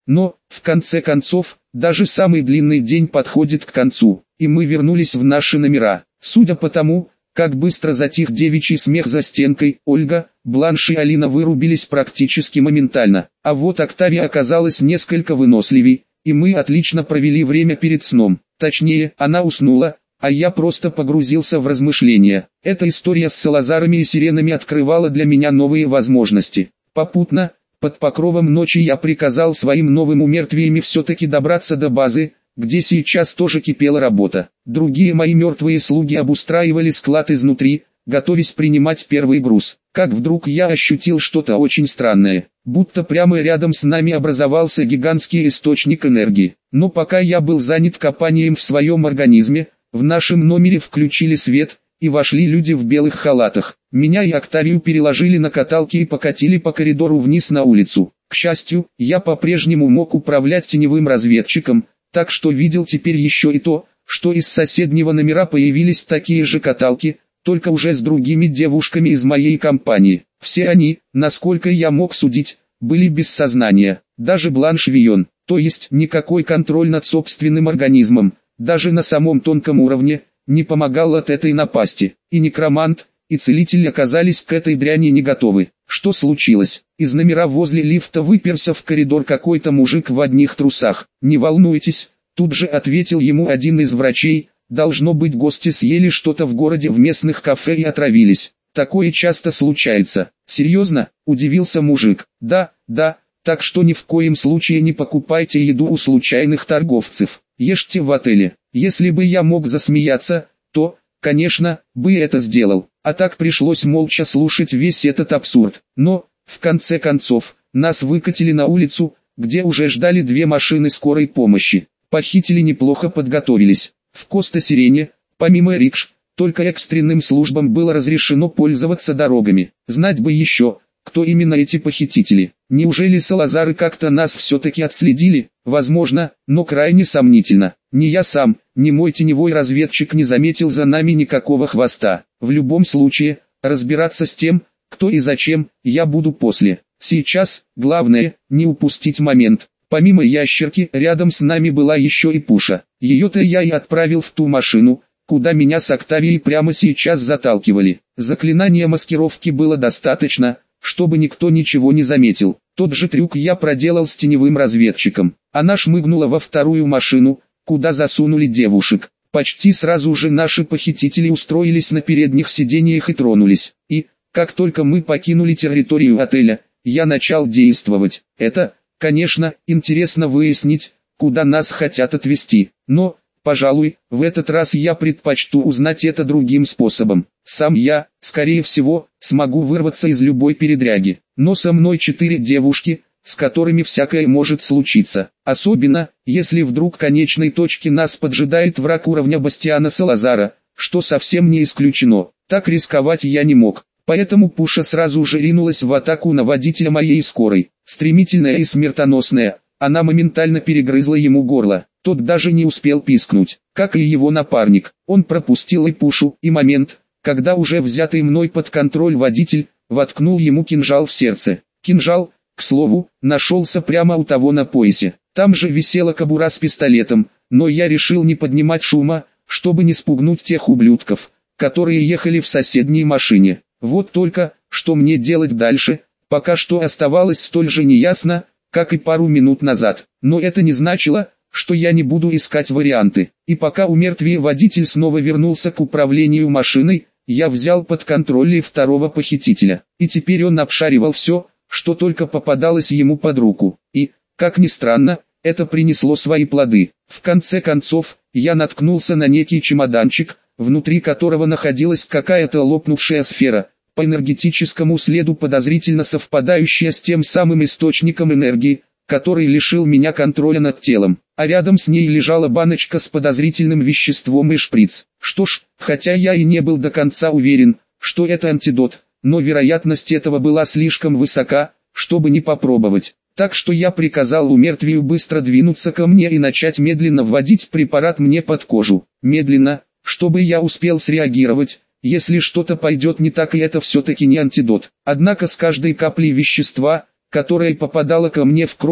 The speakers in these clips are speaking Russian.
Но, в конце концов, даже самый длинный день подходит к концу, и мы вернулись в наши номера. Судя по тому, как быстро затих девичий смех за стенкой, Ольга, Бланш и Алина вырубились практически моментально. А вот Октавия оказалась несколько выносливей, и мы отлично провели время перед сном. Точнее, она уснула, а я просто погрузился в размышления. Эта история с Салазарами и сиренами открывала для меня новые возможности. Попутно, под покровом ночи я приказал своим новым умертвиям все-таки добраться до базы, где сейчас тоже кипела работа. Другие мои мертвые слуги обустраивали склад изнутри, готовясь принимать первый груз. Как вдруг я ощутил что-то очень странное, будто прямо рядом с нами образовался гигантский источник энергии. Но пока я был занят копанием в своем организме, в нашем номере включили свет, и вошли люди в белых халатах. Меня и Октавию переложили на каталки и покатили по коридору вниз на улицу. К счастью, я по-прежнему мог управлять теневым разведчиком, так что видел теперь еще и то, что из соседнего номера появились такие же каталки, только уже с другими девушками из моей компании. Все они, насколько я мог судить, были без сознания. Даже Бланш Вийон, то есть никакой контроль над собственным организмом, даже на самом тонком уровне, не помогал от этой напасти. И некромант, и целитель оказались к этой дряни не готовы. Что случилось? Из номера возле лифта выперся в коридор какой-то мужик в одних трусах. «Не волнуйтесь», тут же ответил ему один из врачей, «должно быть, гости съели что-то в городе в местных кафе и отравились. Такое часто случается». «Серьезно?» – удивился мужик. «Да, так что ни в коем случае не покупайте еду у случайных торговцев. Ешьте в отеле». Если бы я мог засмеяться, то, конечно, бы это сделал. А так пришлось молча слушать весь этот абсурд. Но, в конце концов, нас выкатили на улицу, где уже ждали две машины скорой помощи. Похитители неплохо подготовились. В Коста-Сирене, помимо рикш, только экстренным службам было разрешено пользоваться дорогами. Знать бы еще, кто именно эти похитители. Неужели Салазары как-то нас все-таки отследили? Возможно, но крайне сомнительно. Ни я сам, ни мой теневой разведчик не заметил за нами никакого хвоста. В любом случае, разбираться с тем, кто и зачем, я буду после. Сейчас, главное, не упустить момент. Помимо ящерки, рядом с нами была еще и Пуша. Ее-то я и отправил в ту машину, куда меня с Октавией прямо сейчас заталкивали. Заклинания маскировки было достаточно, чтобы никто ничего не заметил. Тот же трюк я проделал с теневым разведчиком. Она шмыгнула во вторую машину, куда засунули девушек. Почти сразу же наши похитители устроились на передних сиденьях и тронулись. И, как только мы покинули территорию отеля, я начал действовать. Это, конечно, интересно выяснить, куда нас хотят отвезти. Но, пожалуй, в этот раз я предпочту узнать это другим способом. Сам я, скорее всего, смогу вырваться из любой передряги. Но со мной 4 девушки, с которыми всякое может случиться. Особенно, если вдруг конечной точке нас поджидает враг уровня Бастиана Салазара, что совсем не исключено. Так рисковать я не мог. Поэтому Пуша сразу же ринулась в атаку на водителя моей скорой. Стремительная и смертоносная, она моментально перегрызла ему горло. Тот даже не успел пискнуть, как и его напарник. Он пропустил и Пушу, и момент, когда уже взятый мной под контроль водитель, воткнул ему кинжал в сердце. Кинжал, к слову, нашелся прямо у того на поясе. Там же висела кобура с пистолетом, но я решил не поднимать шума, чтобы не спугнуть тех ублюдков, которые ехали в соседней машине. Вот только, что мне делать дальше, пока что оставалось столь же неясно, как и пару минут назад. Но это не значило, что я не буду искать варианты. И пока умертвие водитель снова вернулся к управлению машиной, я взял под контроль и второго похитителя. И теперь он обшаривал все, что только попадалось ему под руку. И, как ни странно, это принесло свои плоды. В конце концов, я наткнулся на некий чемоданчик, внутри которого находилась какая-то лопнувшая сфера, по энергетическому следу подозрительно совпадающая с тем самым источником энергии, который лишил меня контроля над телом, а рядом с ней лежала баночка с подозрительным веществом и шприц. Что ж, хотя я и не был до конца уверен, что это антидот, но вероятность этого была слишком высока, чтобы не попробовать. Так что я приказал умертвию быстро двинуться ко мне и начать медленно вводить препарат мне под кожу. Медленно, чтобы я успел среагировать, если что-то пойдет не так, и это все-таки не антидот. Однако с каждой каплей вещества, которая попадала ко мне в кровь,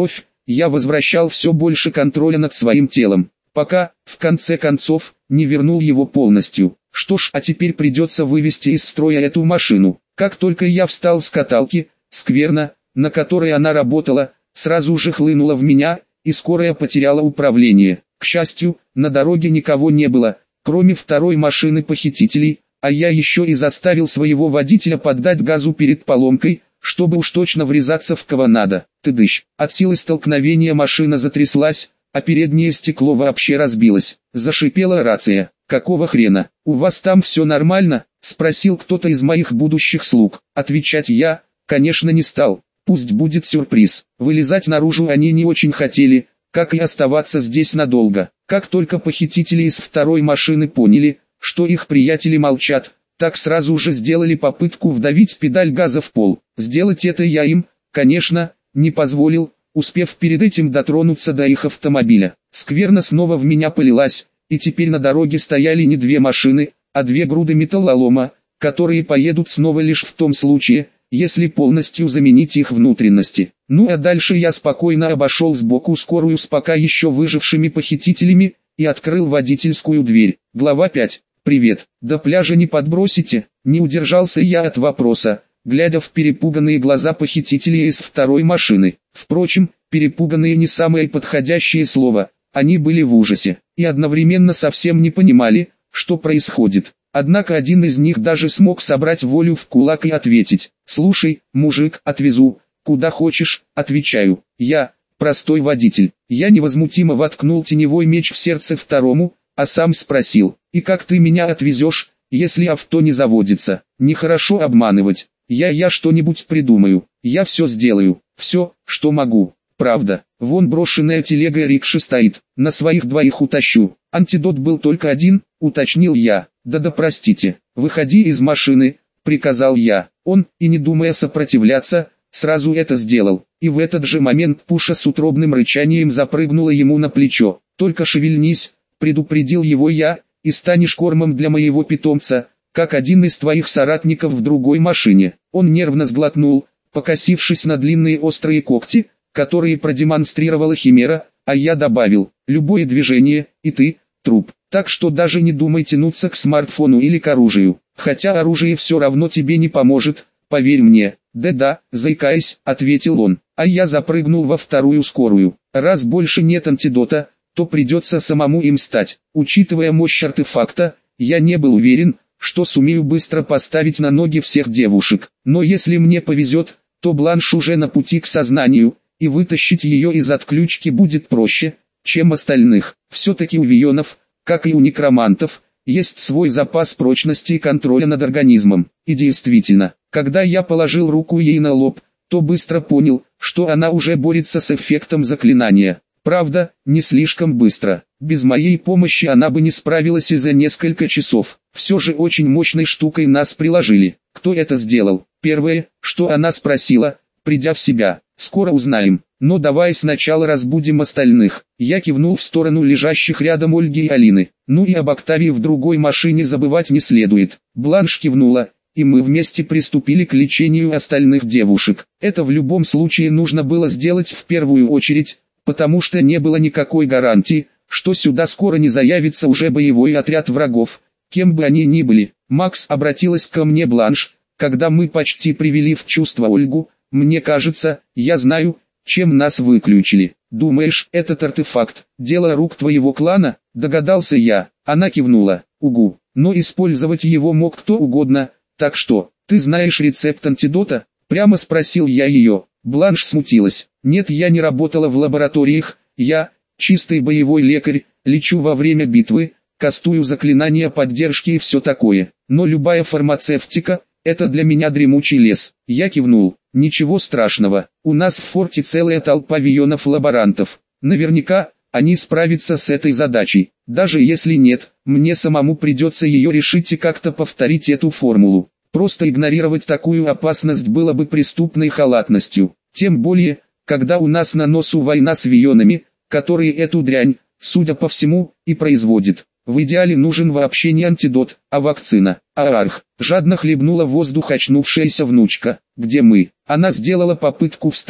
я возвращал все больше контроля над своим телом, пока, в конце концов, не вернул его полностью. Что ж, а теперь придется вывести из строя эту машину. Как только я встал с каталки, скверна, на которой она работала, сразу же хлынула в меня, и скорая потеряла управление. К счастью, на дороге никого не было, кроме второй машины похитителей, а я еще и заставил своего водителя поддать газу перед поломкой, чтобы уж точно врезаться в кого надо. Тыдыщ. От силы столкновения машина затряслась, а переднее стекло вообще разбилось. Зашипела рация. «Какого хрена? У вас там все нормально?» — спросил кто-то из моих будущих слуг. Отвечать я, конечно, не стал. Пусть будет сюрприз. Вылезать наружу они не очень хотели, как и оставаться здесь надолго. Как только похитители из второй машины поняли, что их приятели молчат, так сразу же сделали попытку вдавить педаль газа в пол. Сделать это я им, конечно, не позволил, успев перед этим дотронуться до их автомобиля. Скверна снова в меня полилась, и теперь на дороге стояли не две машины, а две груды металлолома, которые поедут снова лишь в том случае, если полностью заменить их внутренности. Ну а дальше я спокойно обошел сбоку скорую с пока еще выжившими похитителями, и открыл водительскую дверь. Глава 5. «Привет, до пляжа не подбросите?» Не удержался я от вопроса, глядя в перепуганные глаза похитителей из второй машины. Впрочем, перепуганные не самое подходящее слово, они были в ужасе, и одновременно совсем не понимали, что происходит. Однако один из них даже смог собрать волю в кулак и ответить: «Слушай, мужик, отвезу, куда хочешь», отвечаю. Я, простой водитель, я невозмутимо воткнул теневой меч в сердце второму, а сам спросил: «И как ты меня отвезешь, если авто не заводится?» Нехорошо обманывать, я что-нибудь придумаю, я все сделаю, все, что могу. Правда, вон брошенная телега рикши стоит, на своих двоих утащу. Антидот был только один, уточнил я. Да простите, выходи из машины, приказал я. Он, и не думая сопротивляться, сразу это сделал. И в этот же момент Пуша с утробным рычанием запрыгнула ему на плечо. Только шевельнись, предупредил его я, и станешь кормом для моего питомца, как один из твоих соратников в другой машине. Он нервно сглотнул, покосившись на длинные острые когти, которые продемонстрировала Химера, а я добавил: любое движение, и ты, труп. Так что даже не думай тянуться к смартфону или к оружию, хотя оружие все равно тебе не поможет, поверь мне. Да-да, заикаясь, ответил он, а я запрыгнул во вторую скорую. Раз больше нет антидота, то придется самому им стать. Учитывая мощь артефакта, я не был уверен, что сумею быстро поставить на ноги всех девушек. Но если мне повезет, то Бланш уже на пути к сознанию, и вытащить ее из отключки будет проще, чем остальных. Все-таки у вионов, как и у некромантов, есть свой запас прочности и контроля над организмом. И действительно, когда я положил руку ей на лоб, то быстро понял, что она уже борется с эффектом заклинания. Правда, не слишком быстро. Без моей помощи она бы не справилась и за несколько часов. Все же очень мощной штукой нас приложили. Кто это сделал? Первое, что она спросила, придя в себя: «Скоро узнаем, но давай сначала разбудим остальных». Я кивнул в сторону лежащих рядом Ольги и Алины. Ну и об Октавии в другой машине забывать не следует. Бланш кивнула, и мы вместе приступили к лечению остальных девушек. Это в любом случае нужно было сделать в первую очередь, потому что не было никакой гарантии, что сюда скоро не заявится уже боевой отряд врагов, кем бы они ни были. «Макс», обратилась ко мне Бланш, когда мы почти привели в чувство Ольгу: «Мне кажется, я знаю, чем нас выключили». «Думаешь, этот артефакт – дело рук твоего клана?» – догадался я. Она кивнула. «Угу, но использовать его мог кто угодно, так что, ты знаешь рецепт антидота?» – прямо спросил я ее. Бланш смутилась. «Нет, я не работала в лабораториях, я, чистый боевой лекарь, лечу во время битвы, кастую заклинания поддержки и все такое. Но любая фармацевтика – это для меня дремучий лес». Я кивнул. «Ничего страшного, у нас в форте целая толпа вионов-лаборантов. Наверняка, они справятся с этой задачей. Даже если нет, мне самому придется ее решить и как-то повторить эту формулу. Просто игнорировать такую опасность было бы преступной халатностью. Тем более, когда у нас на носу война с вионами, которые эту дрянь, судя по всему, и производят. В идеале нужен вообще не антидот, а вакцина». «Аарх!» — жадно хлебнула воздух очнувшаяся внучка. «Где мы?» Она сделала попытку встать,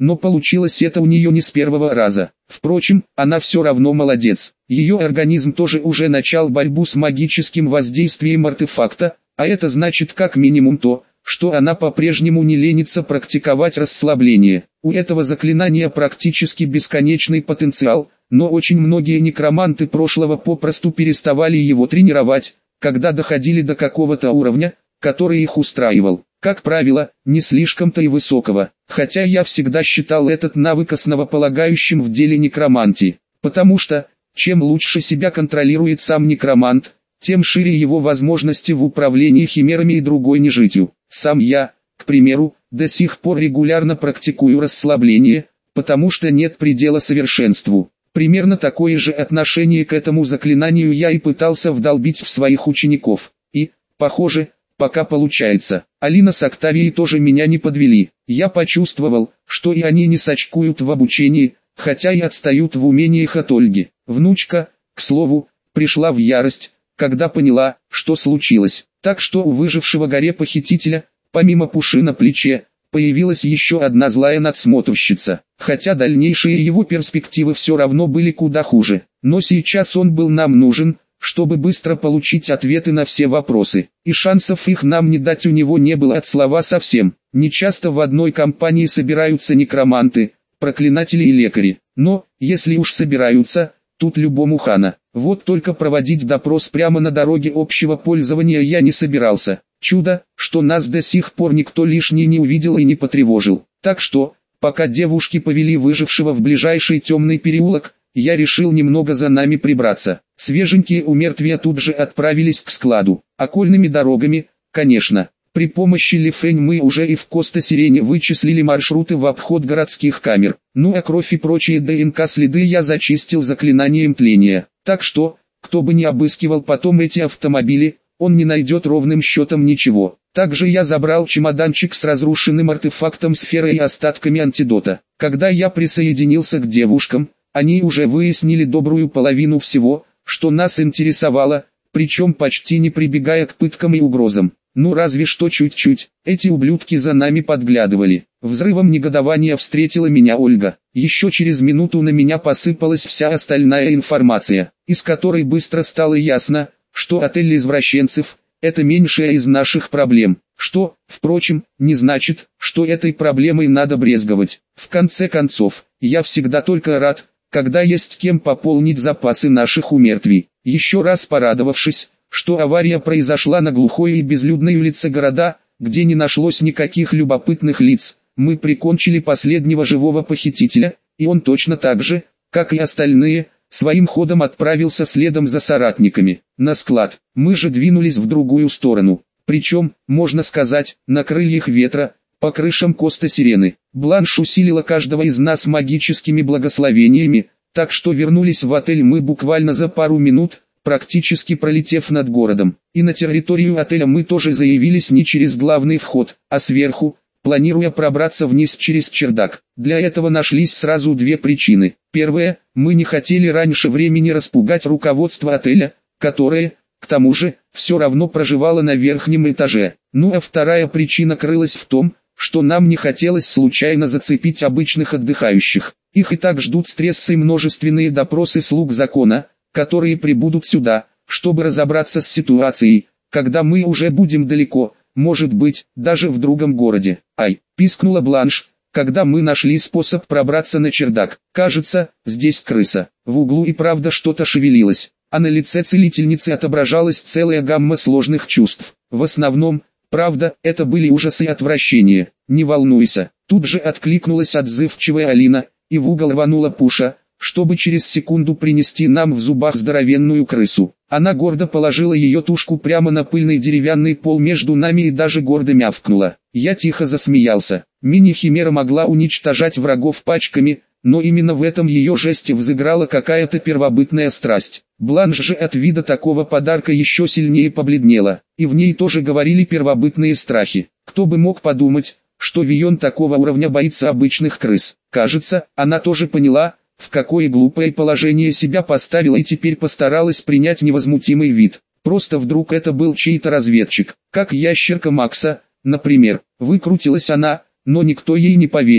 но получилось это у нее не с первого раза. Впрочем, она все равно молодец. Ее организм тоже уже начал борьбу с магическим воздействием артефакта, а это значит как минимум то, что она по-прежнему не ленится практиковать расслабление. У этого заклинания практически бесконечный потенциал, но очень многие некроманты прошлого попросту переставали его тренировать, когда доходили до какого-то уровня, который их устраивал. Как правило, не слишком-то и высокого, хотя я всегда считал этот навык основополагающим в деле некромантии, потому что, чем лучше себя контролирует сам некромант, тем шире его возможности в управлении химерами и другой нежитью. Сам я, к примеру, до сих пор регулярно практикую расслабление, потому что нет предела совершенству. Примерно такое же отношение к этому заклинанию я и пытался вдолбить в своих учеников. И, похоже, пока получается. Алина с Октавией тоже меня не подвели. Я почувствовал, что и они не сочкуют в обучении, хотя и отстают в умениях от Ольги. Внучка, к слову, пришла в ярость, когда поняла, что случилось. Так что у выжившего горе-похитителя, помимо пуши на плече, появилась еще одна злая надсмотрщица. Хотя дальнейшие его перспективы все равно были куда хуже. Но сейчас он был нам нужен, чтобы быстро получить ответы на все вопросы. И шансов их нам не дать у него не было от слова совсем. Нечасто в одной компании собираются некроманты, проклинатели и лекари. Но, если уж собираются, тут любому хана. Вот только проводить допрос прямо на дороге общего пользования я не собирался. Чудо, что нас до сих пор никто лишний не увидел и не потревожил. Так что, пока девушки повели выжившего в ближайший темный переулок, я решил немного за нами прибраться. Свеженькие умертвия тут же отправились к складу. Окольными дорогами, конечно. При помощи Лифэнь мы уже и в Коста-Сирене вычислили маршруты в обход городских камер. Ну а кровь и прочие ДНК-следы я зачистил заклинанием тления. Так что, кто бы ни обыскивал потом эти автомобили, он не найдет ровным счетом ничего. Также я забрал чемоданчик с разрушенным артефактом сферы и остатками антидота. Когда я присоединился к девушкам, они уже выяснили добрую половину всего, что нас интересовало, причем почти не прибегая к пыткам и угрозам. Ну разве что чуть-чуть, эти ублюдки за нами подглядывали. Взрывом негодования встретила меня Ольга. Еще через минуту на меня посыпалась вся остальная информация, из которой быстро стало ясно, что отель извращенцев – это меньшая из наших проблем. Что, впрочем, не значит, что этой проблемой надо брезговать. В конце концов, я всегда только рад, когда есть кем пополнить запасы наших умертвий. Еще раз порадовавшись, что авария произошла на глухой и безлюдной улице города, где не нашлось никаких любопытных лиц, мы прикончили последнего живого похитителя, и он точно так же, как и остальные, своим ходом отправился следом за соратниками. На склад. Мы же двинулись в другую сторону. Причем, можно сказать, на крыльях ветра, по крышам Коста-Сирены. Бланш усилила каждого из нас магическими благословениями, так что вернулись в отель мы буквально за пару минут, практически пролетев над городом. И на территорию отеля мы тоже заявились не через главный вход, а сверху, планируя пробраться вниз через чердак. Для этого нашлись сразу две причины. Первая, мы не хотели раньше времени распугать руководство отеля, которое, к тому же, все равно проживало на верхнем этаже. Ну а вторая причина крылась в том, что нам не хотелось случайно зацепить обычных отдыхающих. Их и так ждут стрессы и множественные допросы слуг закона, которые прибудут сюда, чтобы разобраться с ситуацией, когда мы уже будем далеко, может быть, даже в другом городе. Ай, пискнула Бланш, когда мы нашли способ пробраться на чердак. Кажется, здесь крыса. В углу и правда что-то шевелилось, а на лице целительницы отображалась целая гамма сложных чувств. В основном, правда, это были ужасы и отвращение. Не волнуйся, тут же откликнулась отзывчивая Алина, и в угол рванула Пуша, чтобы через секунду принести нам в зубах здоровенную крысу. Она гордо положила ее тушку прямо на пыльный деревянный пол между нами и даже гордо мявкнула. Я тихо засмеялся. Мини-химера могла уничтожать врагов пачками, но именно в этом ее жесте взыграла какая-то первобытная страсть. Бланш же от вида такого подарка еще сильнее побледнела, и в ней тоже говорили первобытные страхи. Кто бы мог подумать, что Вион такого уровня боится обычных крыс. Кажется, она тоже поняла, в какое глупое положение себя поставила и теперь постаралась принять невозмутимый вид. Просто вдруг это был чей-то разведчик, как ящерка Макса, например. Выкрутилась она, но никто ей не поверил.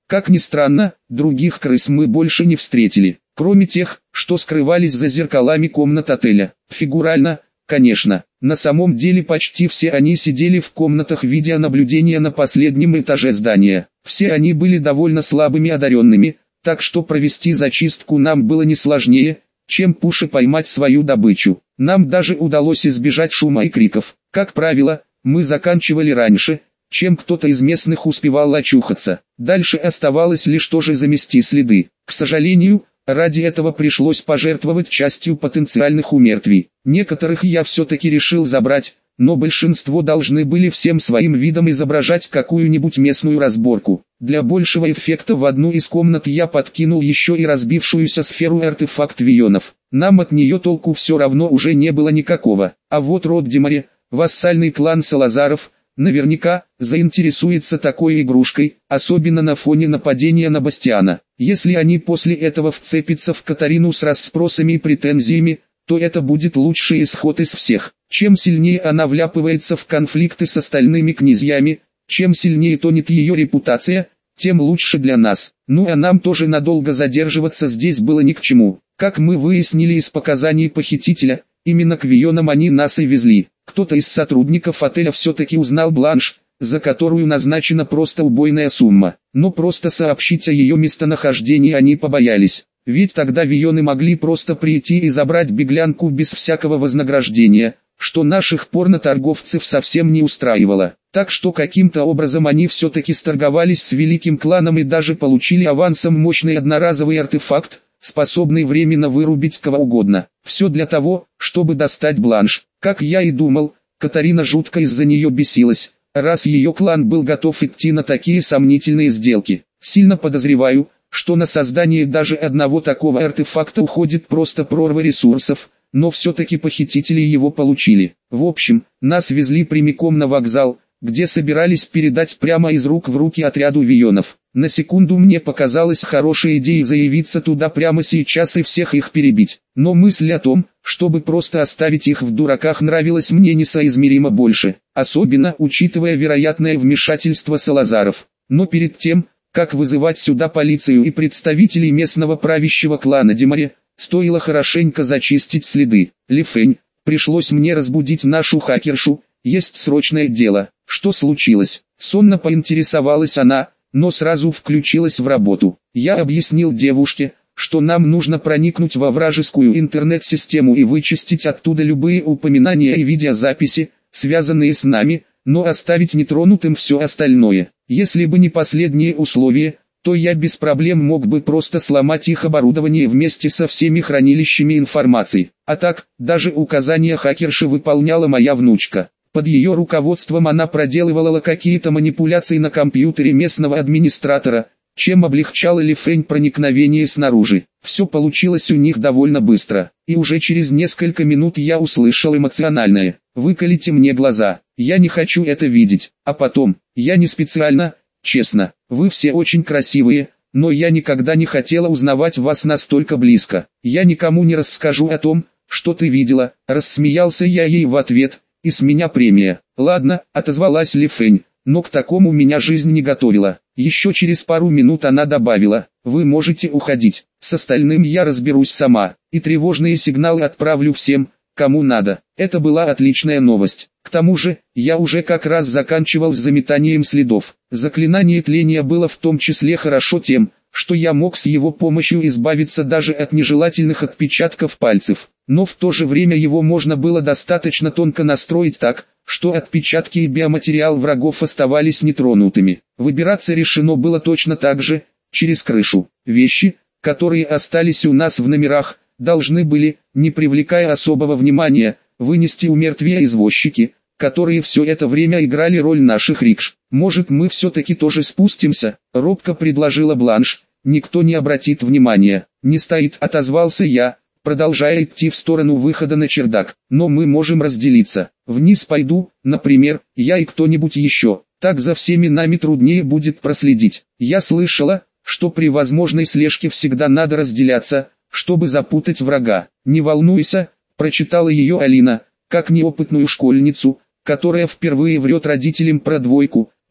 Как ни странно, других крыс мы больше не встретили, кроме тех, что скрывались за зеркалами комнат отеля. Фигурально, конечно, на самом деле почти все они сидели в комнатах видеонаблюдения на последнем этаже здания. Все они были довольно слабыми одаренными, так что провести зачистку нам было не сложнее, чем пуше поймать свою добычу. Нам даже удалось избежать шума и криков. Как правило, мы заканчивали раньше, чем кто-то из местных успевал очухаться. Дальше оставалось лишь тоже замести следы. К сожалению, ради этого пришлось пожертвовать частью потенциальных умертвий. Некоторых я все-таки решил забрать, но большинство должны были всем своим видом изображать какую-нибудь местную разборку. Для большего эффекта в одну из комнат я подкинул еще и разбившуюся сферу артефакт Вионов. Нам от нее толку все равно уже не было никакого. А вот род Демаре, вассальный клан Салазаров, наверняка заинтересуется такой игрушкой, особенно на фоне нападения на Бастиана. Если они после этого вцепятся в Катарину с расспросами и претензиями, то это будет лучший исход из всех. Чем сильнее она вляпывается в конфликты с остальными князьями, чем сильнее тонет ее репутация, тем лучше для нас. Ну а нам тоже надолго задерживаться здесь было ни к чему. Как мы выяснили из показаний похитителя, именно к Вионам они нас и везли. Кто-то из сотрудников отеля все-таки узнал бланш, за которую назначена просто убойная сумма. Но просто сообщить о ее местонахождении они побоялись. Ведь тогда Вионы могли просто прийти и забрать беглянку без всякого вознаграждения, что наших порноторговцев совсем не устраивало. Так что каким-то образом они все-таки сторговались с великим кланом и даже получили авансом мощный одноразовый артефакт, способный временно вырубить кого угодно. Все для того, чтобы достать бланш. Как я и думал, Катарина жутко из-за нее бесилась, раз ее клан был готов идти на такие сомнительные сделки. Сильно подозреваю, что на создание даже одного такого артефакта уходит просто прорва ресурсов, но все-таки похитители его получили. В общем, нас везли прямиком на вокзал, где собирались передать прямо из рук в руки отряду Вионов. На секунду мне показалось хорошей идеей заявиться туда прямо сейчас и всех их перебить. Но мысль о том, чтобы просто оставить их в дураках, нравилась мне несоизмеримо больше, особенно учитывая вероятное вмешательство Салазаров. Но перед тем, как вызывать сюда полицию и представителей местного правящего клана Демаре, стоило хорошенько зачистить следы. Лифэнь, пришлось мне разбудить нашу хакершу, есть срочное дело. Что случилось? Сонно поинтересовалась она, но сразу включилась в работу. Я объяснил девушке, что нам нужно проникнуть во вражескую интернет-систему и вычистить оттуда любые упоминания и видеозаписи, связанные с нами, но оставить нетронутым все остальное. Если бы не последние условия, то я без проблем мог бы просто сломать их оборудование вместе со всеми хранилищами информации. А так, даже указания хакерши выполняла моя внучка. Под ее руководством она проделывала какие-то манипуляции на компьютере местного администратора, чем облегчала Лифэнь проникновение снаружи. Все получилось у них довольно быстро, и уже через несколько минут я услышал эмоциональное: «Выколите мне глаза, я не хочу это видеть». А потом: «Я не специально, честно, вы все очень красивые, но я никогда не хотела узнавать вас настолько близко. Я никому не расскажу о том, что ты видела». Рассмеялся я ей в ответ, и с меня премия. «Ладно», отозвалась Лифэнь, но к такому меня жизнь не готовила. Еще через пару минут она добавила: «Вы можете уходить, с остальным я разберусь сама, и тревожные сигналы отправлю всем, кому надо». Это была отличная новость. К тому же, я уже как раз заканчивал с заметанием следов. Заклинание тления было в том числе хорошо тем, что я мог с его помощью избавиться даже от нежелательных отпечатков пальцев. Но в то же время его можно было достаточно тонко настроить так, что отпечатки и биоматериал врагов оставались нетронутыми. Выбираться решено было точно так же, через крышу. Вещи, которые остались у нас в номерах, должны были, не привлекая особого внимания, вынести у мертвия извозчики, которые все это время играли роль наших рикш. «Может, мы все-таки тоже спустимся?» — робко предложила Бланш. «Никто не обратит внимания». «Не стоит», — отозвался я, продолжая идти в сторону выхода на чердак. «Но мы можем разделиться. Вниз пойду, например, я и кто-нибудь еще. Так за всеми нами труднее будет проследить». Я слышала, что при возможной слежке всегда надо разделяться, чтобы запутать врага. «Не волнуйся», — прочитала ее Алина, как неопытную школьницу, которая впервые врет родителям про двойку,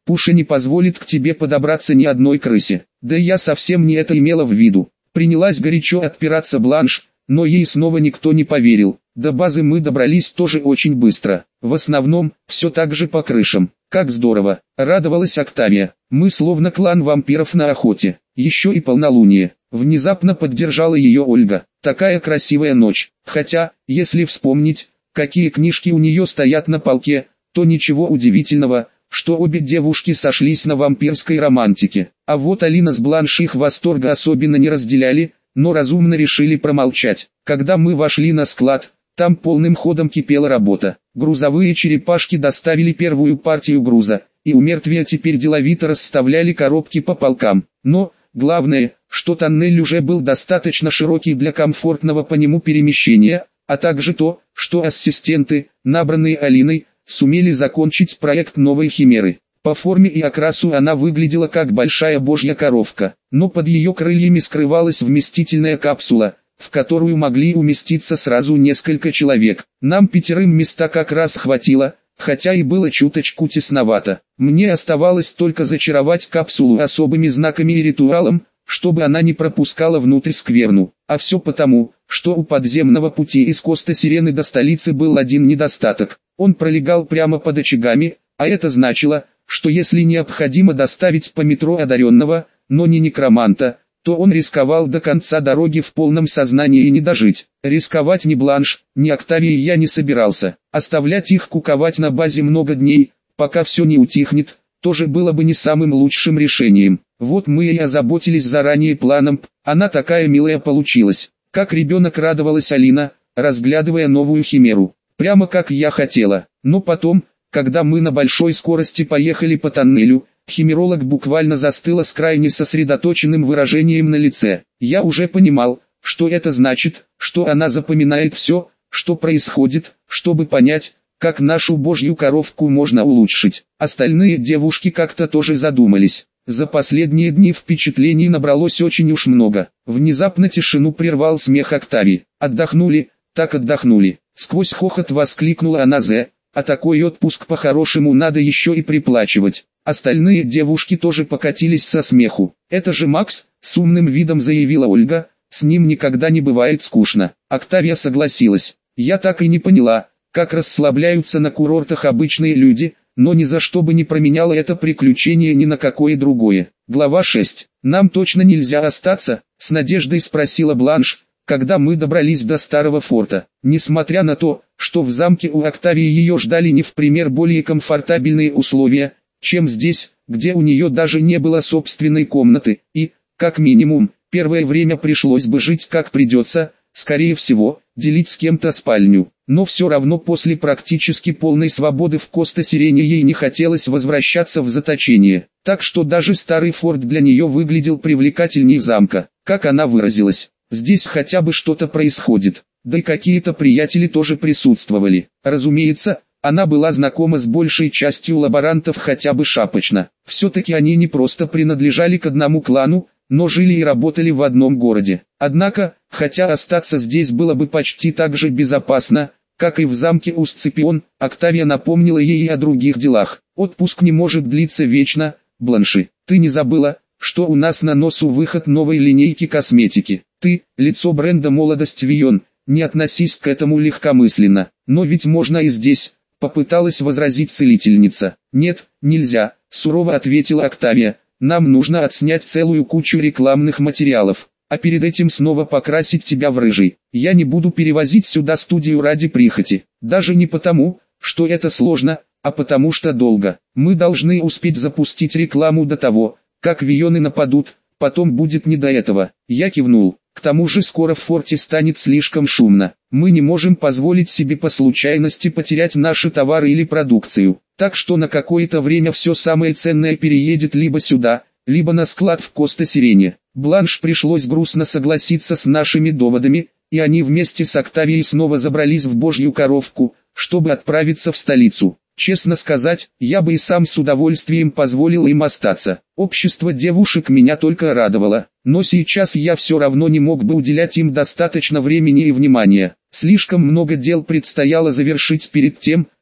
Пуша не позволит к тебе подобраться ни одной крысе. Да я совсем не это имела в виду. Принялась горячо отпираться Бланш, но ей снова никто не поверил. До базы мы добрались тоже очень быстро. В основном, все так же по крышам. Как здорово, радовалась Октавия. Мы словно клан вампиров на охоте. Еще и полнолуние. Внезапно поддержала ее Ольга. Такая красивая ночь. Хотя, если вспомнить, какие книжки у нее стоят на полке, то ничего удивительного, что обе девушки сошлись на вампирской романтике. А вот Алина с Бланш их восторга особенно не разделяли, но разумно решили промолчать. Когда мы вошли на склад, там полным ходом кипела работа. Грузовые черепашки доставили первую партию груза, и у мертвия теперь деловито расставляли коробки по полкам. Но, главное, что тоннель уже был достаточно широкий для комфортного по нему перемещения, а также то, что ассистенты, набранные Алиной, сумели закончить проект новой химеры. По форме и окрасу она выглядела как большая божья коровка, но под ее крыльями скрывалась вместительная капсула, в которую могли уместиться сразу несколько человек. Нам 5 места как раз хватило, хотя и было чуточку тесновато. Мне оставалось только зачаровать капсулу особыми знаками и ритуалом, чтобы она не пропускала внутрь скверну. А все потому, что у подземного пути из Коста-Сирены до столицы был один недостаток. Он пролегал прямо под очагами, а это значило, что если необходимо доставить по метро одаренного, но не некроманта, то он рисковал до конца дороги в полном сознании и не дожить. Рисковать ни Бланш, ни Октавии я не собирался. Оставлять их куковать на базе много дней, пока все не утихнет, тоже было бы не самым лучшим решением. Вот мы и озаботились заранее планом, она такая милая получилась. Как ребенок радовалась Алина, разглядывая новую химеру. Прямо как я хотела. Но потом, когда мы на большой скорости поехали по тоннелю, химеролог буквально застыла с крайне сосредоточенным выражением на лице. Я уже понимал, что это значит, что она запоминает все, что происходит, чтобы понять, как нашу божью коровку можно улучшить. Остальные девушки как-то тоже задумались. За последние дни впечатлений набралось очень уж много. Внезапно тишину прервал смех Октавии. Отдохнули, так отдохнули. Сквозь хохот воскликнула она а такой отпуск по-хорошему надо еще и приплачивать. Остальные девушки тоже покатились со смеху. Это же Макс, с умным видом заявила Ольга, с ним никогда не бывает скучно. Октавия согласилась. Я так и не поняла, как расслабляются на курортах обычные люди, но ни за что бы не променяла это приключение ни на какое другое. Глава 6. «Нам точно нельзя остаться?» — с надеждой спросила Бланш, когда мы добрались до старого форта. Несмотря на то, что в замке у Октавии ее ждали не в пример более комфортабельные условия, чем здесь, где у нее даже не было собственной комнаты, и, как минимум, первое время пришлось бы жить как придется, скорее всего, делить с кем-то спальню. Но все равно после практически полной свободы в Коста-Сирене ей не хотелось возвращаться в заточение. Так что даже старый форт для нее выглядел привлекательнее замка. Как она выразилась, здесь хотя бы что-то происходит. Да и какие-то приятели тоже присутствовали. Разумеется, она была знакома с большей частью лаборантов хотя бы шапочно. Все-таки они не просто принадлежали к одному клану, но жили и работали в одном городе. Однако, хотя остаться здесь было бы почти так же безопасно, как и в замке у Сципион, Октавия напомнила ей и о других делах. Отпуск не может длиться вечно. Бланши, ты не забыла, что у нас на носу выход новой линейки косметики? Ты, лицо бренда «Молодость Вион», не относись к этому легкомысленно. Но ведь можно и здесь, попыталась возразить целительница. Нет, нельзя, сурово ответила Октавия. Нам нужно отснять целую кучу рекламных материалов, а перед этим снова покрасить тебя в рыжий. Я не буду перевозить сюда студию ради прихоти. Даже не потому, что это сложно, а потому что долго. Мы должны успеть запустить рекламу до того, как Вионы нападут, потом будет не до этого. Я кивнул. К тому же скоро в форте станет слишком шумно. Мы не можем позволить себе по случайности потерять наши товары или продукцию. Так что на какое-то время все самое ценное переедет либо сюда, либо на склад в Коста-Сирене. Бланш пришлось грустно согласиться с нашими доводами, и они вместе с Октавией снова забрались в божью коровку, чтобы отправиться в столицу. Честно сказать, я бы и сам с удовольствием позволил им остаться. Общество девушек меня только радовало, но сейчас я все равно не мог бы уделять им достаточно времени и внимания. Слишком много дел предстояло завершить перед тем,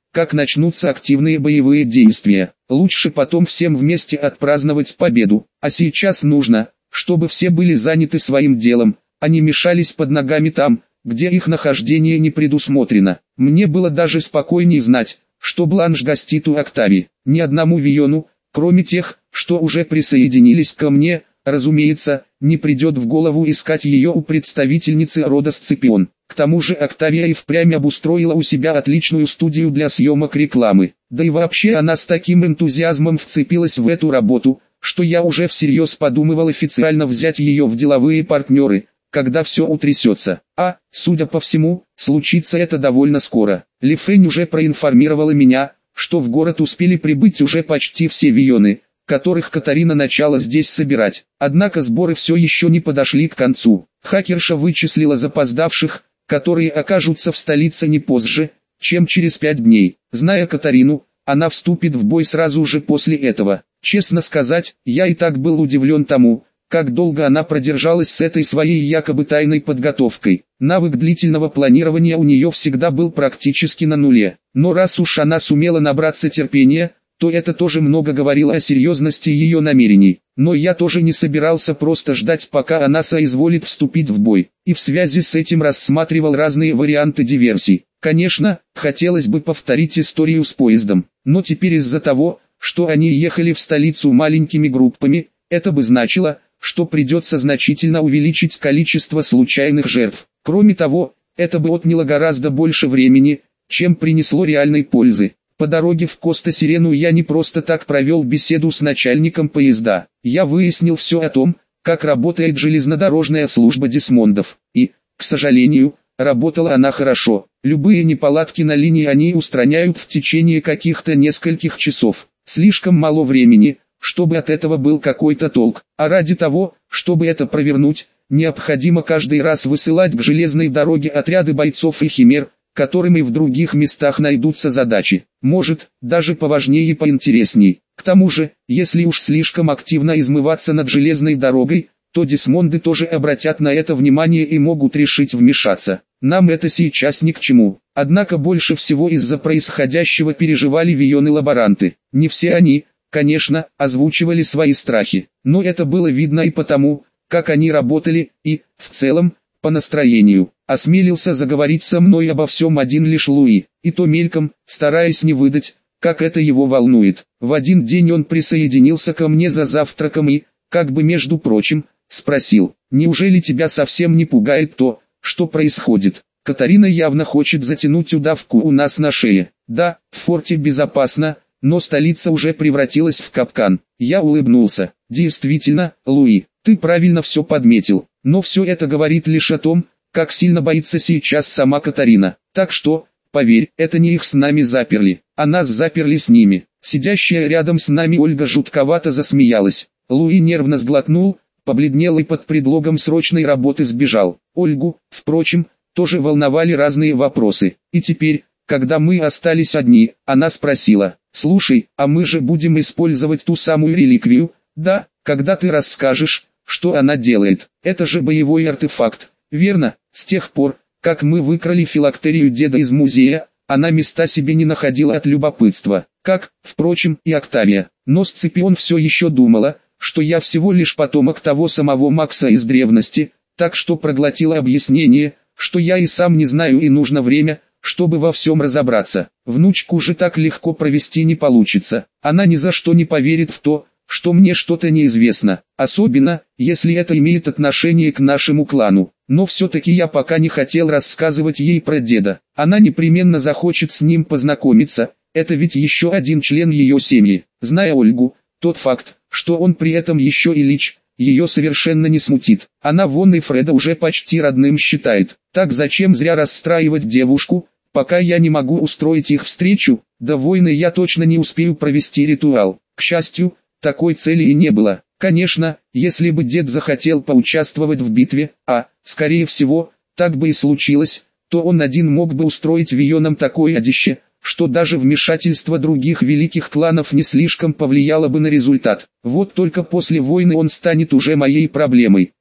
как начнутся активные боевые действия. Лучше потом всем вместе отпраздновать победу. А сейчас нужно, чтобы все были заняты своим делом, а не мешались под ногами там, где их нахождение не предусмотрено. Мне было даже спокойней знать, что Бланш гостит у Октави. Ни одному Виону, кроме тех, что уже присоединились ко мне, разумеется, не придет в голову искать ее у представительницы рода Сципион. К тому же Октавия и впрямь обустроила у себя отличную студию для съемок рекламы. Да и вообще она с таким энтузиазмом вцепилась в эту работу, что я уже всерьез подумывал официально взять ее в деловые партнеры, когда все утрясется. А, судя по всему, случится это довольно скоро. Лифень уже проинформировала меня, что в город успели прибыть уже почти все Вионы, которых Катарина начала здесь собирать. Однако сборы все еще не подошли к концу. Хакерша вычислила запоздавших, которые окажутся в столице не позже, чем через 5 дней. Зная Катарину, она вступит в бой сразу же после этого. Честно сказать, я и так был удивлен тому, как долго она продержалась с этой своей якобы тайной подготовкой. Навык длительного планирования у нее всегда был практически на нуле. Но раз уж она сумела набраться терпения, то это тоже много говорило о серьезности ее намерений. Но я тоже не собирался просто ждать, пока она соизволит вступить в бой, и в связи с этим рассматривал разные варианты диверсий. Конечно, хотелось бы повторить историю с поездом, но теперь из-за того, что они ехали в столицу маленькими группами, это бы значило, что придется значительно увеличить количество случайных жертв. Кроме того, это бы отняло гораздо больше времени, чем принесло реальной пользы. По дороге в Коста-Сирену я не просто так провел беседу с начальником поезда. Я выяснил все о том, как работает железнодорожная служба Десмондов. И, к сожалению, работала она хорошо. Любые неполадки на линии они устраняют в течение каких-то нескольких часов. Слишком мало времени, чтобы от этого был какой-то толк. А ради того, чтобы это провернуть, необходимо каждый раз высылать к железной дороге отряды бойцов и химер, которым и в других местах найдутся задачи, может, даже поважнее и поинтересней. К тому же, если уж слишком активно измываться над железной дорогой, то Десмонды тоже обратят на это внимание и могут решить вмешаться. Нам это сейчас ни к чему. Однако больше всего из-за происходящего переживали Вионы-лаборанты. Не все они, конечно, озвучивали свои страхи, но это было видно и потому, как они работали, и, в целом, по настроению. Осмелился заговорить со мной обо всем один лишь Луи, и то мельком, стараясь не выдать, как это его волнует. В один день он присоединился ко мне за завтраком и, как бы между прочим, спросил: «Неужели тебя совсем не пугает то, что происходит?» Катарина явно хочет затянуть удавку у нас на шее. Да, в форте безопасно, но столица уже превратилась в капкан. Я улыбнулся. Действительно, Луи, ты правильно все подметил, но все это говорит лишь о том, как сильно боится сейчас сама Катарина. Так что, поверь, это не их с нами заперли, а нас заперли с ними. Сидящая рядом с нами Ольга жутковато засмеялась. Луи нервно сглотнул, побледнел и под предлогом срочной работы сбежал. Ольгу, впрочем, тоже волновали разные вопросы. И теперь, когда мы остались одни, она спросила: «Слушай, а мы же будем использовать ту самую реликвию?» «Да, когда ты расскажешь, что она делает. Это же боевой артефакт, верно?» С тех пор, как мы выкрали филактерию деда из музея, она места себе не находила от любопытства, как, впрочем, и Октавия. Но Сципион все еще думала, что я всего лишь потомок того самого Макса из древности, так что проглотила объяснение, что я и сам не знаю и нужно время, чтобы во всем разобраться. Внучку же так легко провести не получится. Она ни за что не поверит в то, что мне что-то неизвестно, особенно, если это имеет отношение к нашему клану. Но все-таки я пока не хотел рассказывать ей про деда. Она непременно захочет с ним познакомиться, это ведь еще один член ее семьи. Зная Ольгу, тот факт, что он при этом еще и лич, ее совершенно не смутит. Она вон и Фреда уже почти родным считает. Так зачем зря расстраивать девушку, пока я не могу устроить их встречу? До войны я точно не успею провести ритуал. К счастью, такой цели и не было. Конечно, если бы дед захотел поучаствовать в битве, скорее всего, так бы и случилось, то он один мог бы устроить Вионам такое одище, что даже вмешательство других великих кланов не слишком повлияло бы на результат. Вот только после войны он станет уже моей проблемой.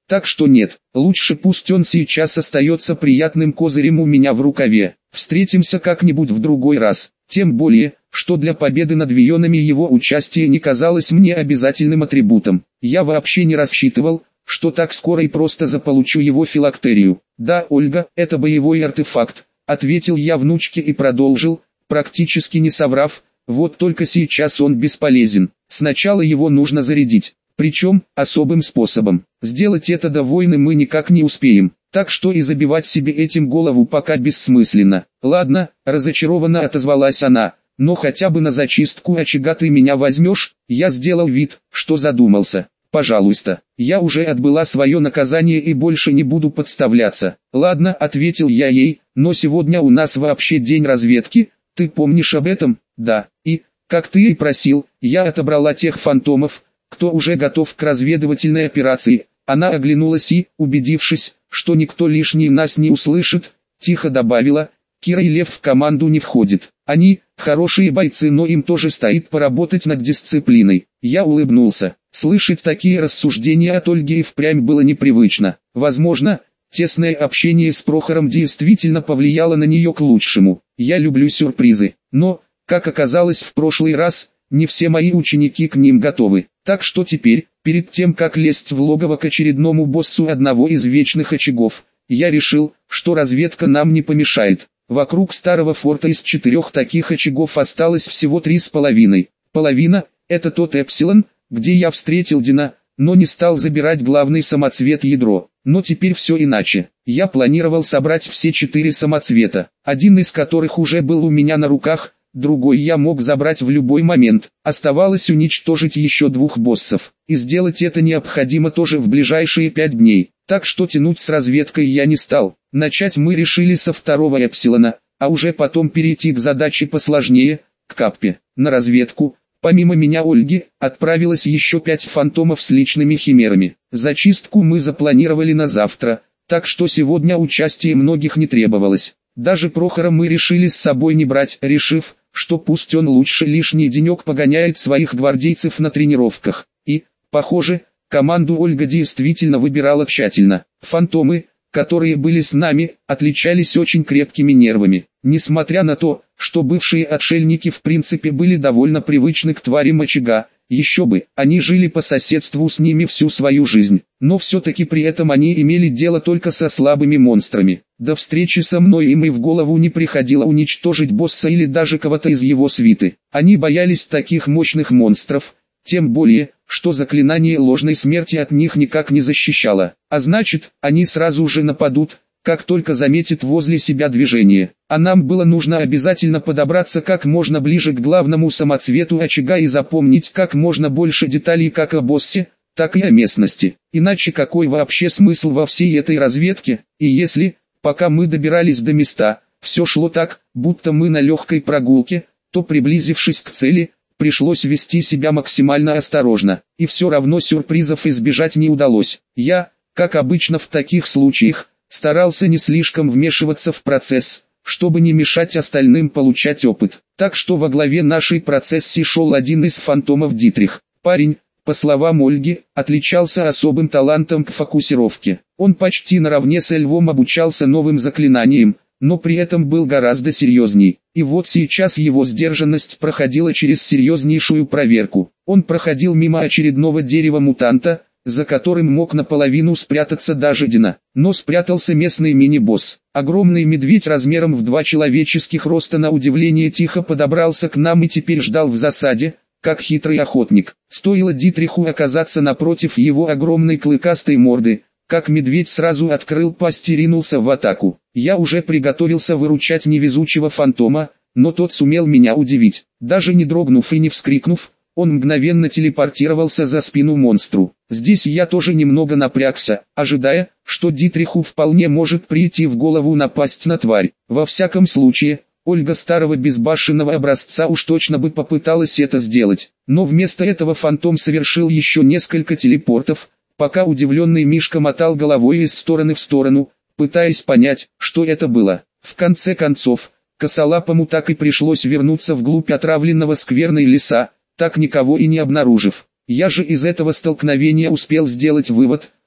Так что нет, лучше пусть он сейчас остается приятным козырем у меня в рукаве. Встретимся как-нибудь в другой раз. Тем более, что для победы над Вионами его участие не казалось мне обязательным атрибутом. Я вообще не рассчитывал, что так скоро и просто заполучу его филактерию. «Да, Ольга, это боевой артефакт», — ответил я внучке и продолжил, практически не соврав, вот только сейчас он бесполезен. Сначала его нужно зарядить, причем особым способом. Сделать это до войны мы никак не успеем, так что и забивать себе этим голову пока бессмысленно. «Ладно», — разочарованно отозвалась она, — «но хотя бы на зачистку очага ты меня возьмешь?» Я сделал вид, что задумался. «Пожалуйста, я уже отбыла свое наказание и больше не буду подставляться». «Ладно», — ответил я ей, — «но сегодня у нас вообще день разведки, ты помнишь об этом?» «Да, и, как ты и просил, я отобрала тех фантомов, кто уже готов к разведывательной операции». Она оглянулась и, убедившись, что никто лишний нас не услышит, тихо добавила: «Кира и Лев в команду не входят. Они хорошие бойцы, но им тоже стоит поработать над дисциплиной». Я улыбнулся. Слышать такие рассуждения от Ольги и впрямь было непривычно. Возможно, тесное общение с Прохором действительно повлияло на нее к лучшему. Я люблю сюрпризы, но, как оказалось в прошлый раз, не все мои ученики к ним готовы. Так что теперь, перед тем как лезть в логово к очередному боссу одного из вечных очагов, я решил, что разведка нам не помешает. Вокруг старого форта из 4 таких очагов осталось всего 3,5. Половина — это тот Эпсилон, где я встретил Дина, но не стал забирать главный самоцвет ядро. Но теперь все иначе. Я планировал собрать все 4 самоцвета, один из которых уже был у меня на руках, другой я мог забрать в любой момент. Оставалось уничтожить еще 2 боссов, и сделать это необходимо тоже в ближайшие 5 дней. Так что тянуть с разведкой я не стал. Начать мы решили со 2-го Эпсилона, а уже потом перейти к задаче посложнее, к Каппе. На разведку, помимо меня Ольги, отправилось еще 5 фантомов с личными химерами. Зачистку мы запланировали на завтра, так что сегодня участие многих не требовалось. Даже Прохора мы решили с собой не брать, решив, что пусть он лучше лишний денек погоняет своих гвардейцев на тренировках. И, похоже, команду Ольга действительно выбирала тщательно. Фантомы, которые были с нами, отличались очень крепкими нервами. Несмотря на то, что бывшие отшельники в принципе были довольно привычны к тварям очага, еще бы, они жили по соседству с ними всю свою жизнь. Но все-таки при этом они имели дело только со слабыми монстрами. До встречи со мной им и в голову не приходило уничтожить босса или даже кого-то из его свиты. Они боялись таких мощных монстров, тем более, что заклинание ложной смерти от них никак не защищало. А значит, они сразу же нападут, как только заметят возле себя движение. А нам было нужно обязательно подобраться как можно ближе к главному самоцвету очага и запомнить как можно больше деталей как о боссе, так и о местности. Иначе какой вообще смысл во всей этой разведке? И если, пока мы добирались до места, все шло так, будто мы на легкой прогулке, то приблизившись к цели, пришлось вести себя максимально осторожно, и все равно сюрпризов избежать не удалось. Я, как обычно в таких случаях, старался не слишком вмешиваться в процесс, чтобы не мешать остальным получать опыт. Так что во главе нашей процессии шел один из фантомов Дитрих. Парень, по словам Ольги, отличался особым талантом к фокусировке. Он почти наравне с Львом обучался новым заклинаниям, но при этом был гораздо серьезней. И вот сейчас его сдержанность проходила через серьезнейшую проверку. Он проходил мимо очередного дерева мутанта, за которым мог наполовину спрятаться даже Дина. Но спрятался местный мини-босс. Огромный медведь размером в 2 человеческих роста на удивление тихо подобрался к нам и теперь ждал в засаде, как хитрый охотник. Стоило Дитриху оказаться напротив его огромной клыкастой морды, как медведь сразу открыл пасть и ринулся в атаку. Я уже приготовился выручать невезучего фантома, но тот сумел меня удивить. Даже не дрогнув и не вскрикнув, он мгновенно телепортировался за спину монстру. Здесь я тоже немного напрягся, ожидая, что Дитриху вполне может прийти в голову напасть на тварь. Во всяком случае, Ольга старого безбашенного образца уж точно бы попыталась это сделать. Но вместо этого фантом совершил еще несколько телепортов, пока удивленный Мишка мотал головой из стороны в сторону, пытаясь понять, что это было. В конце концов, косолапому так и пришлось вернуться вглубь отравленного скверной леса, так никого и не обнаружив. Я же из этого столкновения успел сделать вывод,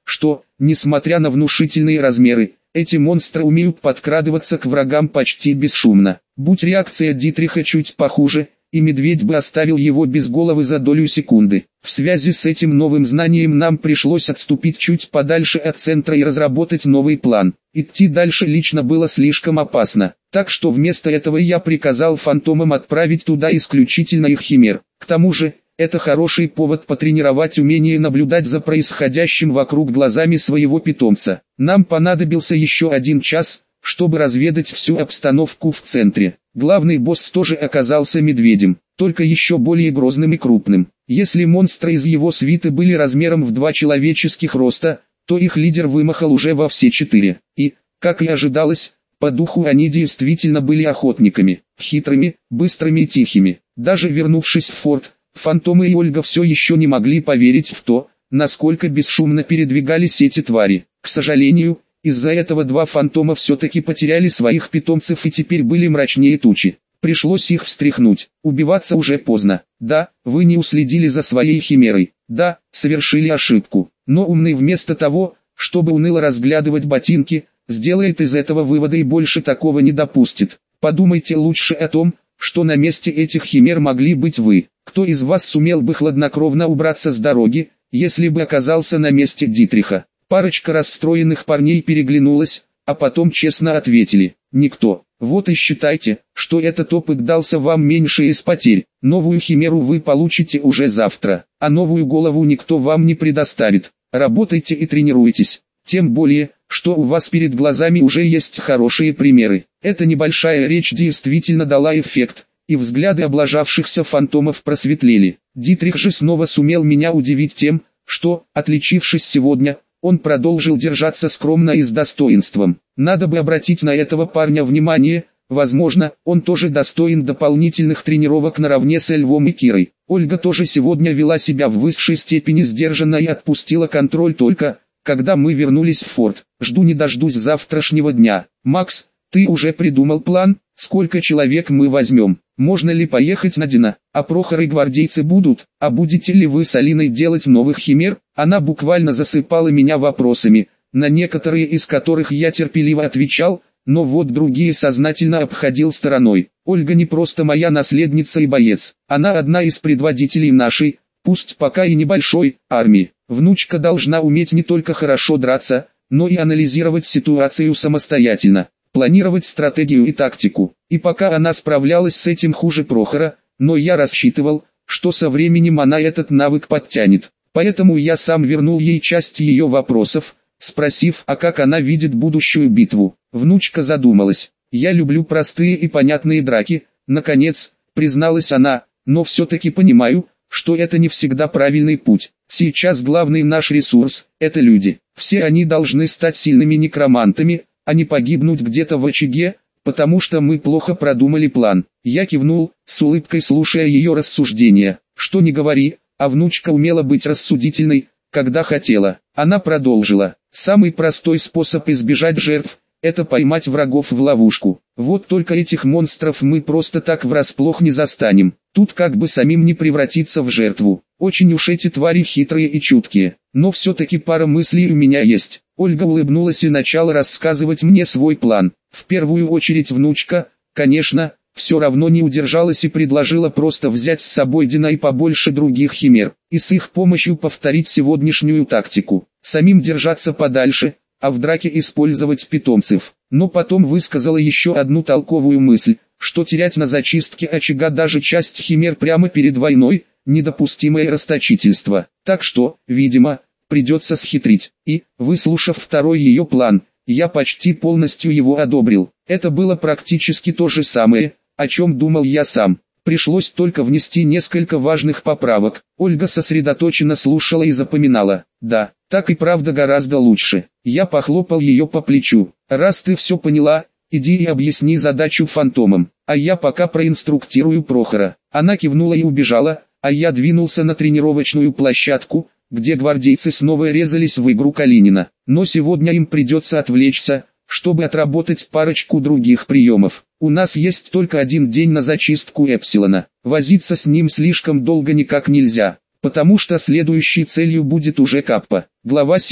что, несмотря на внушительные размеры, эти монстры умеют подкрадываться к врагам почти бесшумно. Будь реакция Дитриха чуть похуже, и медведь бы оставил его без головы за долю секунды. В связи с этим новым знанием нам пришлось отступить чуть подальше от центра и разработать новый план. Идти дальше лично было слишком опасно, так что вместо этого я приказал фантомам отправить туда исключительно их химер. К тому же, это хороший повод потренировать умение наблюдать за происходящим вокруг глазами своего питомца. Нам понадобился еще 1 час, чтобы разведать всю обстановку в центре. Главный босс тоже оказался медведем, только еще более грозным и крупным. Если монстры из его свиты были размером в 2 человеческих роста, то их лидер вымахал уже во все 4. И, как и ожидалось, по духу они действительно были охотниками, хитрыми, быстрыми и тихими. Даже вернувшись в форт, фантомы и Ольга все еще не могли поверить в то, насколько бесшумно передвигались эти твари. К сожалению, из-за этого 2 фантома все-таки потеряли своих питомцев и теперь были мрачнее тучи. Пришлось их встряхнуть. Убиваться уже поздно. Да, вы не уследили за своей химерой. Да, совершили ошибку. Но умный вместо того, чтобы уныло разглядывать ботинки, сделает из этого вывода и больше такого не допустит. Подумайте лучше о том, что на месте этих химер могли быть вы. Кто из вас сумел бы хладнокровно убраться с дороги, если бы оказался на месте Дитриха? Парочка расстроенных парней переглянулась, а потом честно ответили: никто. Вот и считайте, что этот опыт дался вам меньше из потерь. Новую химеру вы получите уже завтра, а новую голову никто вам не предоставит. Работайте и тренируйтесь. Тем более, что у вас перед глазами уже есть хорошие примеры. Эта небольшая речь действительно дала эффект, и взгляды облажавшихся фантомов просветлели. Дитрих же снова сумел меня удивить тем, что, отличившись сегодня, он продолжил держаться скромно и с достоинством. Надо бы обратить на этого парня внимание, возможно, он тоже достоин дополнительных тренировок наравне с Львом и Кирой. Ольга тоже сегодня вела себя в высшей степени сдержанно и отпустила контроль только, когда мы вернулись в форт. Жду не дождусь завтрашнего дня. Макс, ты уже придумал план, сколько человек мы возьмем? Можно ли поехать на Дина? А Прохор и гвардейцы будут? А будете ли вы с Алиной делать новых химер? Она буквально засыпала меня вопросами, на некоторые из которых я терпеливо отвечал, но вот другие сознательно обходил стороной. Ольга не просто моя наследница и боец, она одна из предводителей нашей, пусть пока и небольшой, армии. Внучка должна уметь не только хорошо драться, но и анализировать ситуацию самостоятельно, планировать стратегию и тактику. И пока она справлялась с этим хуже Прохора, но я рассчитывал, что со временем она этот навык подтянет. Поэтому я сам вернул ей часть ее вопросов, спросив, а как она видит будущую битву. Внучка задумалась. Я люблю простые и понятные драки, наконец, призналась она, но все-таки понимаю, что это не всегда правильный путь. Сейчас главный наш ресурс – это люди. Все они должны стать сильными некромантами, а не погибнуть где-то в очаге, потому что мы плохо продумали план. Я кивнул, с улыбкой слушая ее рассуждения. Что ни говори, а внучка умела быть рассудительной, когда хотела. Она продолжила. Самый простой способ избежать жертв – это поймать врагов в ловушку. Вот только этих монстров мы просто так врасплох не застанем. Тут как бы самим не превратиться в жертву. Очень уж эти твари хитрые и чуткие. Но все-таки пара мыслей у меня есть. Ольга улыбнулась и начала рассказывать мне свой план. В первую очередь внучка, конечно, все равно не удержалась и предложила просто взять с собой Дина и побольше других химер, и с их помощью повторить сегодняшнюю тактику. Самим держаться подальше, а в драке использовать питомцев. Но потом высказала еще одну толковую мысль, что терять на зачистке очага даже часть химер прямо перед войной – недопустимое расточительство. Так что, видимо, придется схитрить. И, выслушав второй ее план, я почти полностью его одобрил. Это было практически то же самое, о чем думал я сам. Пришлось только внести несколько важных поправок. Ольга сосредоточенно слушала и запоминала. Да, так и правда гораздо лучше. Я похлопал ее по плечу. Раз ты все поняла, иди и объясни задачу фантомам, а я пока проинструктирую Прохора. Она кивнула и убежала, а я двинулся на тренировочную площадку, где гвардейцы снова резались в игру Калинина. Но сегодня им придется отвлечься, чтобы отработать парочку других приемов. У нас есть только 1 день на зачистку Эпсилона. Возиться с ним слишком долго никак нельзя, потому что следующей целью будет уже Каппа. Глава 7.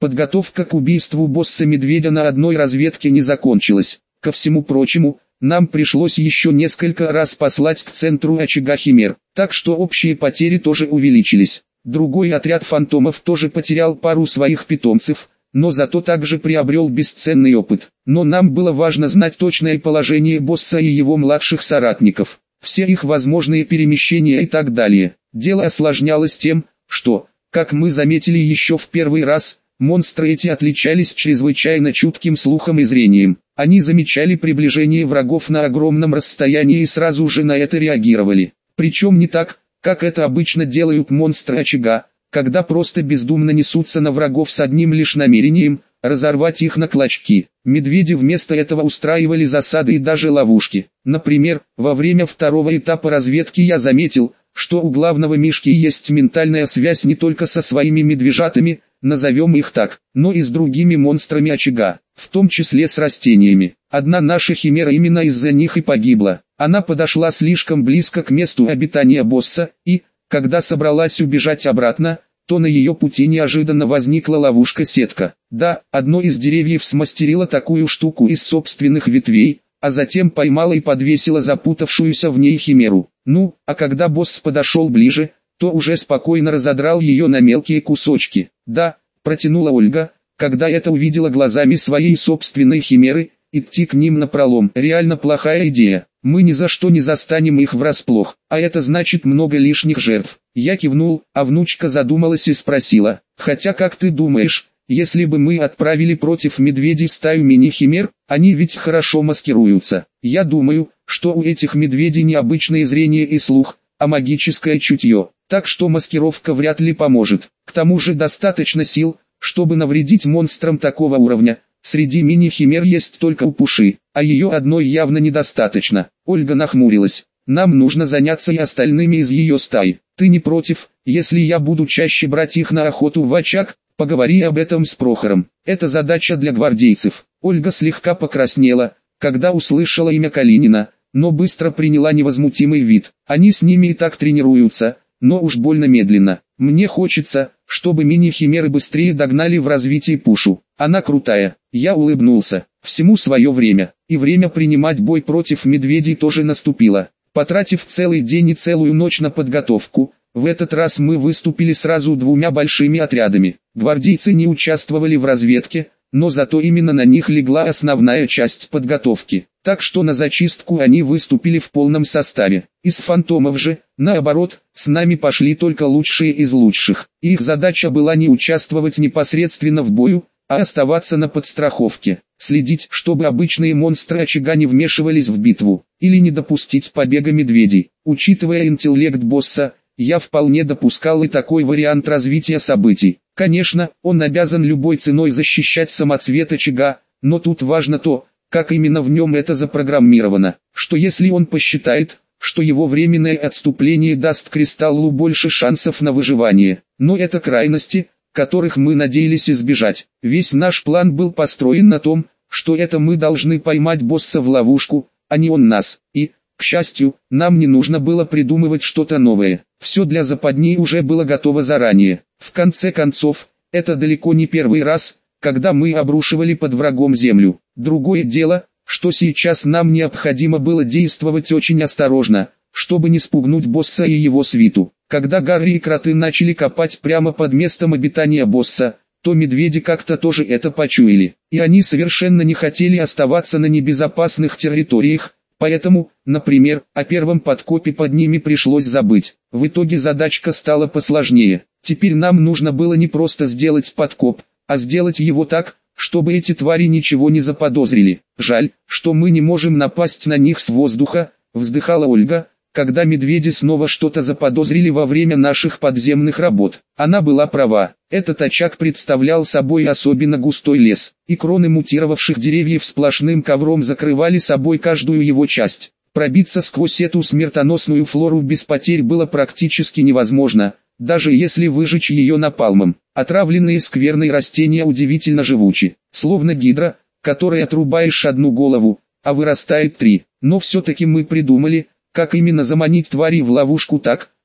Подготовка к убийству босса-медведя на одной разведке не закончилась. Ко всему прочему, нам пришлось еще несколько раз послать к центру очага химер, так что общие потери тоже увеличились. Другой отряд фантомов тоже потерял пару своих питомцев, но зато также приобрел бесценный опыт. Но нам было важно знать точное положение босса и его младших соратников, все их возможные перемещения и так далее. Дело осложнялось тем, что, как мы заметили еще в первый раз, монстры эти отличались чрезвычайно чутким слухом и зрением. Они замечали приближение врагов на огромном расстоянии и сразу же на это реагировали. Причем не так, как это обычно делают монстры очага, когда просто бездумно несутся на врагов с одним лишь намерением – разорвать их на клочки. Медведи вместо этого устраивали засады и даже ловушки. Например, во время второго этапа разведки я заметил, что у главного Мишки есть ментальная связь не только со своими медвежатами, назовем их так, но и с другими монстрами очага, в том числе с растениями. Одна наша химера именно из-за них и погибла. Она подошла слишком близко к месту обитания босса, и, когда собралась убежать обратно, то на ее пути неожиданно возникла ловушка-сетка. Да, одно из деревьев смастерило такую штуку из собственных ветвей, а затем поймала и подвесила запутавшуюся в ней химеру. Ну, а когда босс подошел ближе, то уже спокойно разодрал ее на мелкие кусочки. Да, протянула Ольга, когда это увидела глазами своей собственной химеры, идти к ним напролом. Реально плохая идея. Мы ни за что не застанем их врасплох, а это значит много лишних жертв. Я кивнул, а внучка задумалась и спросила, хотя как ты думаешь, если бы мы отправили против медведей стаю мини-химер, они ведь хорошо маскируются. Я думаю, что у этих медведей необычное зрение и слух, а магическое чутье, так что маскировка вряд ли поможет. К тому же достаточно сил, чтобы навредить монстрам такого уровня. Среди мини-химер есть только Упуши, а ее одной явно недостаточно. Ольга нахмурилась. Нам нужно заняться и остальными из ее стаи. Ты не против, если я буду чаще брать их на охоту в очаг? Поговори об этом с Прохором. Это задача для гвардейцев. Ольга слегка покраснела, когда услышала имя Калинина, но быстро приняла невозмутимый вид. Они с ними и так тренируются, но уж больно медленно. Мне хочется, чтобы мини-химеры быстрее догнали в развитии Пушу. Она крутая. Я улыбнулся. Всему свое время. И время принимать бой против медведей тоже наступило. Потратив целый день и целую ночь на подготовку, в этот раз мы выступили сразу двумя большими отрядами. Гвардейцы не участвовали в разведке, но зато именно на них легла основная часть подготовки. Так что на зачистку они выступили в полном составе. Из фантомов же, наоборот, с нами пошли только лучшие из лучших. Их задача была не участвовать непосредственно в бою, а оставаться на подстраховке, следить, чтобы обычные монстры очага не вмешивались в битву, или не допустить побега медведей. Учитывая интеллект босса, я вполне допускал и такой вариант развития событий. Конечно, он обязан любой ценой защищать самоцвет очага, но тут важно то, как именно в нем это запрограммировано, что если он посчитает, что его временное отступление даст Кристаллу больше шансов на выживание. Но это крайности, которых мы надеялись избежать. Весь наш план был построен на том, что это мы должны поймать босса в ловушку, а не он нас. И, к счастью, нам не нужно было придумывать что-то новое. Все для западни уже было готово заранее. В конце концов, это далеко не первый раз, когда мы обрушивали под врагом землю. Другое дело, что сейчас нам необходимо было действовать очень осторожно, чтобы не спугнуть босса и его свиту. Когда Гарри и кроты начали копать прямо под местом обитания босса, то медведи как-то тоже это почуяли, и они совершенно не хотели оставаться на небезопасных территориях, поэтому, например, о первом подкопе под ними пришлось забыть. В итоге задачка стала посложнее. Теперь нам нужно было не просто сделать подкоп, а сделать его так, чтобы эти твари ничего не заподозрили. Жаль, что мы не можем напасть на них с воздуха, вздыхала Ольга, когда медведи снова что-то заподозрили во время наших подземных работ. Она была права. Этот очаг представлял собой особенно густой лес, и кроны мутировавших деревьев сплошным ковром закрывали собой каждую его часть. Пробиться сквозь эту смертоносную флору без потерь было практически невозможно, даже если выжечь ее напалмом. Отравленные скверные растения удивительно живучи, словно гидра, которой отрубаешь одну голову, а вырастает три. Но все-таки мы придумали, как именно заманить твари в ловушку так,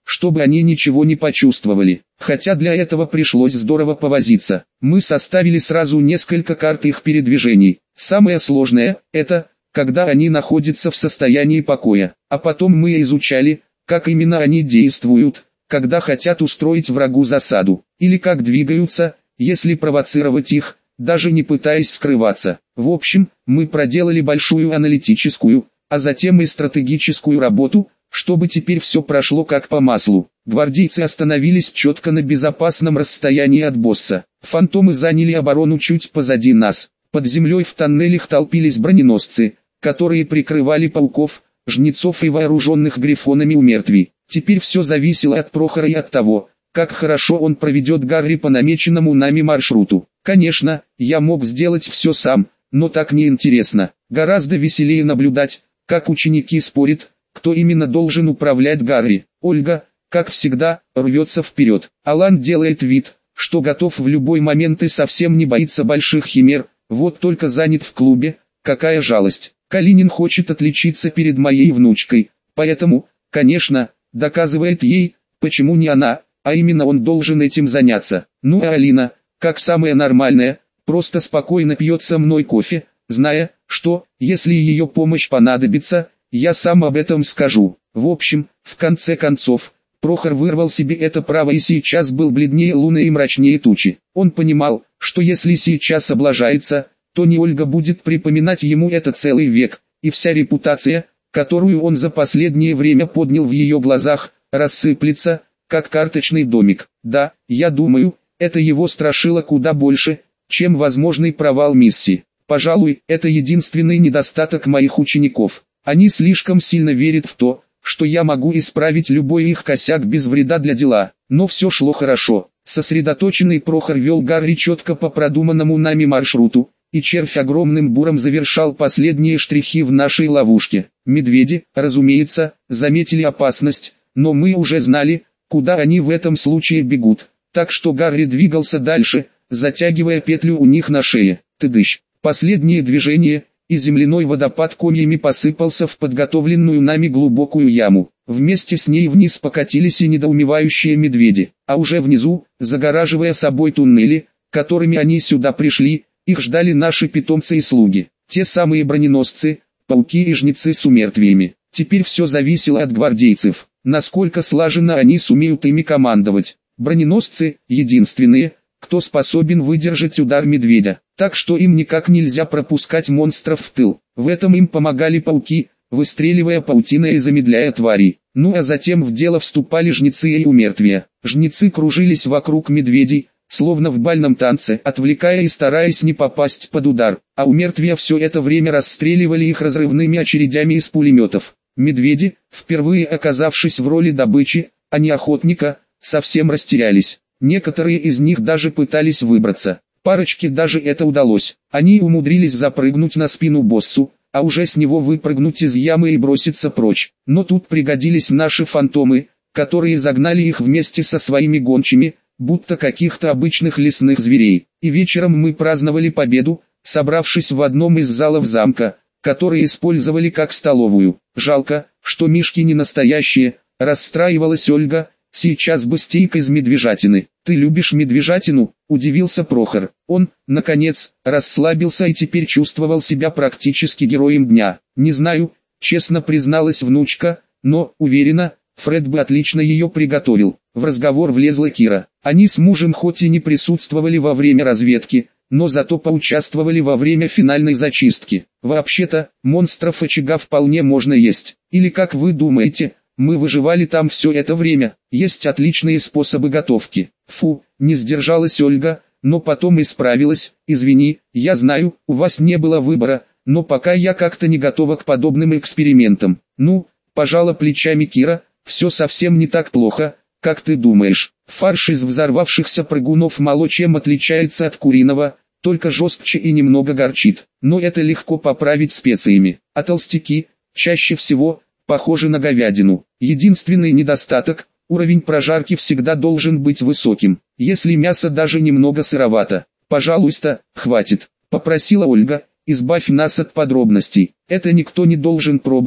чтобы они ничего не почувствовали. Хотя для этого пришлось здорово повозиться. Мы составили сразу несколько карт их передвижений. Самое сложное – это, когда они находятся в состоянии покоя. А потом мы изучали, как именно они действуют, когда хотят устроить врагу засаду. Или как двигаются, если провоцировать их, даже не пытаясь скрываться. В общем, мы проделали большую аналитическую, а затем и стратегическую работу, чтобы теперь все прошло как по маслу. Гвардейцы остановились четко на безопасном расстоянии от босса. Фантомы заняли оборону чуть позади нас. Под землей в тоннелях толпились броненосцы, которые прикрывали пауков, жнецов и вооруженных грифонами умертвий. Теперь все зависело от Прохора и от того, как хорошо он проведет Гарри по намеченному нами маршруту. Конечно, я мог сделать все сам, но так неинтересно. Гораздо веселее наблюдать, как ученики спорят, кто именно должен управлять Гарри. Ольга, как всегда, рвется вперед. Алан делает вид, что готов в любой момент и совсем не боится больших химер, вот только занят в клубе, какая жалость. Калинин хочет отличиться перед моей внучкой, поэтому, конечно, доказывает ей, почему не она, а именно он должен этим заняться. Ну а Алина, как самая нормальная, просто спокойно пьет со мной кофе, зная, что, если ее помощь понадобится, я сам об этом скажу. В общем, в конце концов, Прохор вырвал себе это право и сейчас был бледнее луны и мрачнее тучи. Он понимал, что если сейчас облажается, то не Ольга будет припоминать ему это целый век, и вся репутация, которую он за последнее время поднял в ее глазах, рассыплется, как карточный домик. Да, я думаю, это его страшило куда больше, чем возможный провал миссии. Пожалуй, это единственный недостаток моих учеников. Они слишком сильно верят в то, что я могу исправить любой их косяк без вреда для дела. Но все шло хорошо. Сосредоточенный Прохор вел Гарри четко по продуманному нами маршруту, и червь огромным буром завершал последние штрихи в нашей ловушке. Медведи, разумеется, заметили опасность, но мы уже знали, куда они в этом случае бегут. Так что Гарри двигался дальше, затягивая петлю у них на шее. Тыдыщ. Последнее движение, и земляной водопад комьями посыпался в подготовленную нами глубокую яму. Вместе с ней вниз покатились и недоумевающие медведи, а уже внизу, загораживая собой туннели, которыми они сюда пришли, их ждали наши питомцы и слуги, те самые броненосцы, пауки и жнецы с умертвиями. Теперь все зависело от гвардейцев, насколько слаженно они сумеют ими командовать. Броненосцы – единственные, кто способен выдержать удар медведя, так что им никак нельзя пропускать монстров в тыл. В этом им помогали пауки, выстреливая паутиной и замедляя тварей. Ну а затем в дело вступали жнецы и умертвия. Жнецы кружились вокруг медведей, словно в бальном танце, отвлекая и стараясь не попасть под удар, а умертвия все это время расстреливали их разрывными очередями из пулеметов. Медведи, впервые оказавшись в роли добычи, а не охотника, совсем растерялись. Некоторые из них даже пытались выбраться. Парочке даже это удалось. Они умудрились запрыгнуть на спину боссу, а уже с него выпрыгнуть из ямы и броситься прочь. Но тут пригодились наши фантомы, которые загнали их вместе со своими гончими, будто каких-то обычных лесных зверей. И вечером мы праздновали победу, собравшись в одном из залов замка, который использовали как столовую. Жалко, что мишки не настоящие, расстраивалась Ольга. Сейчас бы стейк из медвежатины. Ты любишь медвежатину? Удивился Прохор. Он, наконец, расслабился и теперь чувствовал себя практически героем дня. Не знаю, честно призналась внучка, но, уверена, Фред бы отлично ее приготовил. В разговор влезла Кира. Они с мужем хоть и не присутствовали во время разведки, но зато поучаствовали во время финальной зачистки. Вообще-то, монстров очага вполне можно есть. Или как вы думаете, мы выживали там все это время? Есть отличные способы готовки. Фу, не сдержалась Ольга, но потом исправилась. Извини, я знаю, у вас не было выбора, но пока я как-то не готова к подобным экспериментам. Ну, пожала плечами Кира, все совсем не так плохо, как ты думаешь. Фарш из взорвавшихся прыгунов мало чем отличается от куриного, только жестче и немного горчит. Но это легко поправить специями. А толстяки, чаще всего, похожи на говядину. Единственный недостаток – уровень прожарки всегда должен быть высоким, если мясо даже немного сыровато. «Пожалуйста, хватит», – попросила Ольга, – «избавь нас от подробностей. Это никто не должен пробовать,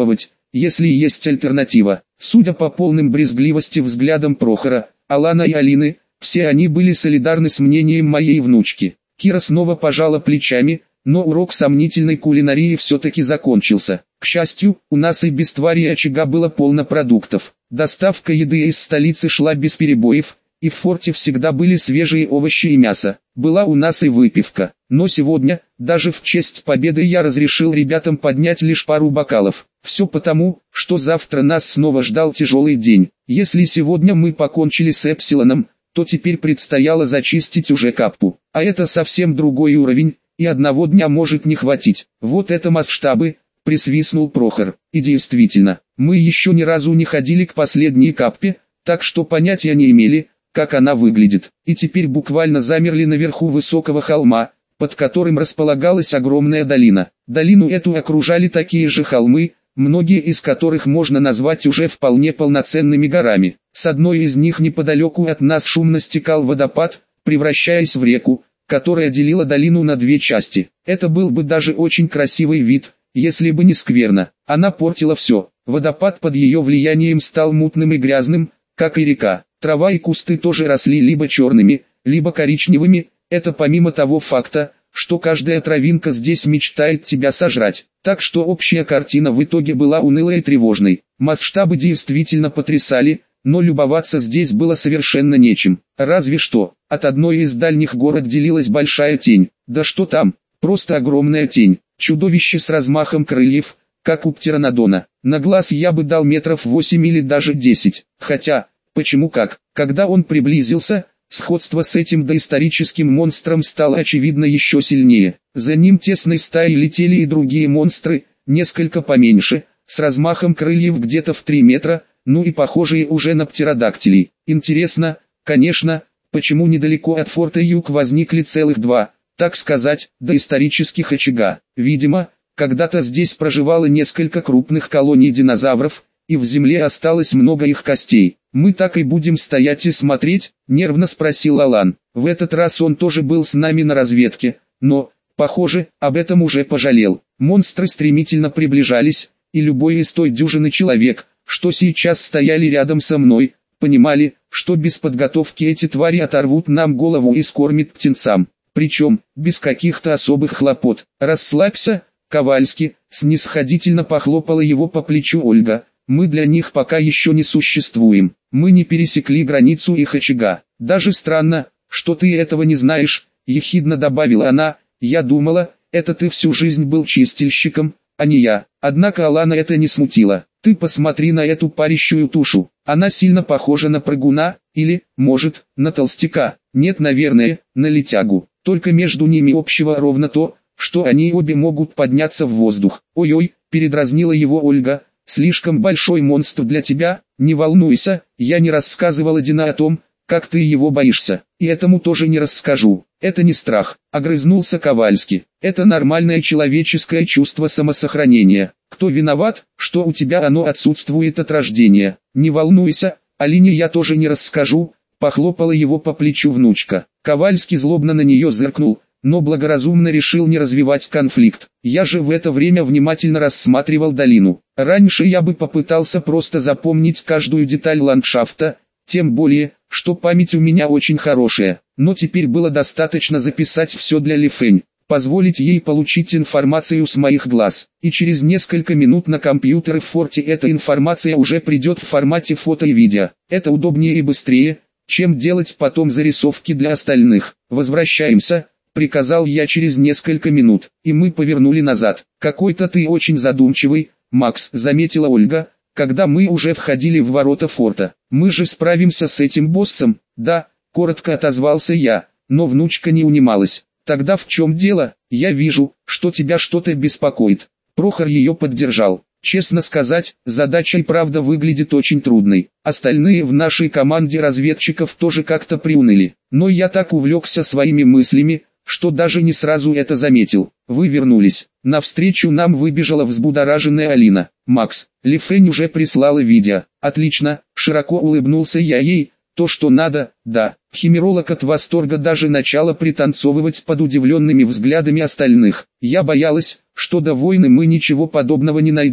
если есть альтернатива. Судя по полным брезгливости взглядам Прохора, Алана и Алины, все они были солидарны с мнением моей внучки. Кира снова пожала плечами, но урок сомнительной кулинарии все-таки закончился. К счастью, у нас и без твари очага было полно продуктов. Доставка еды из столицы шла без перебоев, и в форте всегда были свежие овощи и мясо. Была у нас и выпивка. Но сегодня, даже в честь победы, я разрешил ребятам поднять лишь пару бокалов. Все потому, что завтра нас снова ждал тяжелый день. Если сегодня мы покончили с Эпсилоном, то теперь предстояло зачистить уже Каппу. А это совсем другой уровень, и одного дня может не хватить. Вот это масштабы, присвистнул Прохор. И действительно, мы еще ни разу не ходили к последней Каппе, так что понятия не имели, как она выглядит. И теперь буквально замерли наверху высокого холма, под которым располагалась огромная долина. Долину эту окружали такие же холмы, многие из которых можно назвать уже вполне полноценными горами. С одной из них неподалеку от нас шумно стекал водопад, превращаясь в реку, которая делила долину на две части. Это был бы даже очень красивый вид, если бы не скверно. Она портила все. Водопад под ее влиянием стал мутным и грязным, как и река. Трава и кусты тоже росли либо черными, либо коричневыми. Это помимо того факта, что каждая травинка здесь мечтает тебя сожрать. Так что общая картина в итоге была унылой и тревожной. Масштабы действительно потрясали, но любоваться здесь было совершенно нечем. Разве что, от одной из дальних гор отделилась большая тень. Да что там, просто огромная тень. Чудовище с размахом крыльев, как у птеранодона. На глаз я бы дал метров 8 или даже 10. Хотя, почему как? Когда он приблизился, сходство с этим доисторическим монстром стало очевидно еще сильнее. За ним тесной стаей летели и другие монстры, несколько поменьше, с размахом крыльев где-то в 3 метра, ну и похожие уже на птеродактилей. Интересно, конечно, почему недалеко от форта Юг возникли целых два, так сказать, доисторических очага. Видимо, когда-то здесь проживало несколько крупных колоний динозавров, и в земле осталось много их костей. «Мы так и будем стоять и смотреть?» – нервно спросил Алан. В этот раз он тоже был с нами на разведке, но, похоже, об этом уже пожалел. Монстры стремительно приближались, и любой из той дюжины человек, что сейчас стояли рядом со мной, понимали, что без подготовки эти твари оторвут нам голову и скормят птенцам. Причем, без каких-то особых хлопот. «Расслабься, Ковальский», — снисходительно похлопала его по плечу Ольга. «Мы для них пока еще не существуем. Мы не пересекли границу их очага. Даже странно, что ты этого не знаешь», — ехидно добавила она. «Я думала, это ты всю жизнь был чистильщиком, а не я». Однако Алана это не смутило. «Ты посмотри на эту парящую тушу. Она сильно похожа на прыгуна, или, может, на толстяка. Нет, наверное, на летягу. Только между ними общего ровно то, что они обе могут подняться в воздух». «Ой-ой», — передразнила его Ольга, — «слишком большой монстр для тебя. Не волнуйся, я не рассказывала Дина о том, как ты его боишься, и этому тоже не расскажу. Это не страх», — огрызнулся Ковальский. «Это нормальное человеческое чувство самосохранения. Кто виноват, что у тебя оно отсутствует от рождения? Не волнуйся, Алине я тоже не расскажу», — похлопала его по плечу внучка. Ковальский злобно на нее зыркнул, но благоразумно решил не развивать конфликт. Я же в это время внимательно рассматривал долину. Раньше я бы попытался просто запомнить каждую деталь ландшафта, тем более, что память у меня очень хорошая. Но теперь было достаточно записать все для Лифэнь, позволить ей получить информацию с моих глаз. И через несколько минут на компьютеры в форте эта информация уже придет в формате фото и видео. Это удобнее и быстрее, чем делать потом зарисовки для остальных. «Возвращаемся», — приказал я через несколько минут, и мы повернули назад. «Какой-то ты очень задумчивый, Макс», — заметила Ольга, когда мы уже входили в ворота форта. «Мы же справимся с этим боссом?» «Да», — коротко отозвался я, но внучка не унималась. «Тогда в чем дело? Я вижу, что тебя что-то беспокоит». Прохор ее поддержал. «Честно сказать, задача и правда выглядит очень трудной. Остальные в нашей команде разведчиков тоже как-то приуныли. Но я так увлекся своими мыслями, что даже не сразу это заметил. Вы вернулись. Навстречу нам выбежала взбудораженная Алина. «Макс, Лифэнь уже прислала видео». «Отлично», — широко улыбнулся я ей. «То, что надо, да». Химеролог от восторга даже начала пританцовывать под удивленными взглядами остальных. Я боялась, что до войны мы ничего подобного не найдем,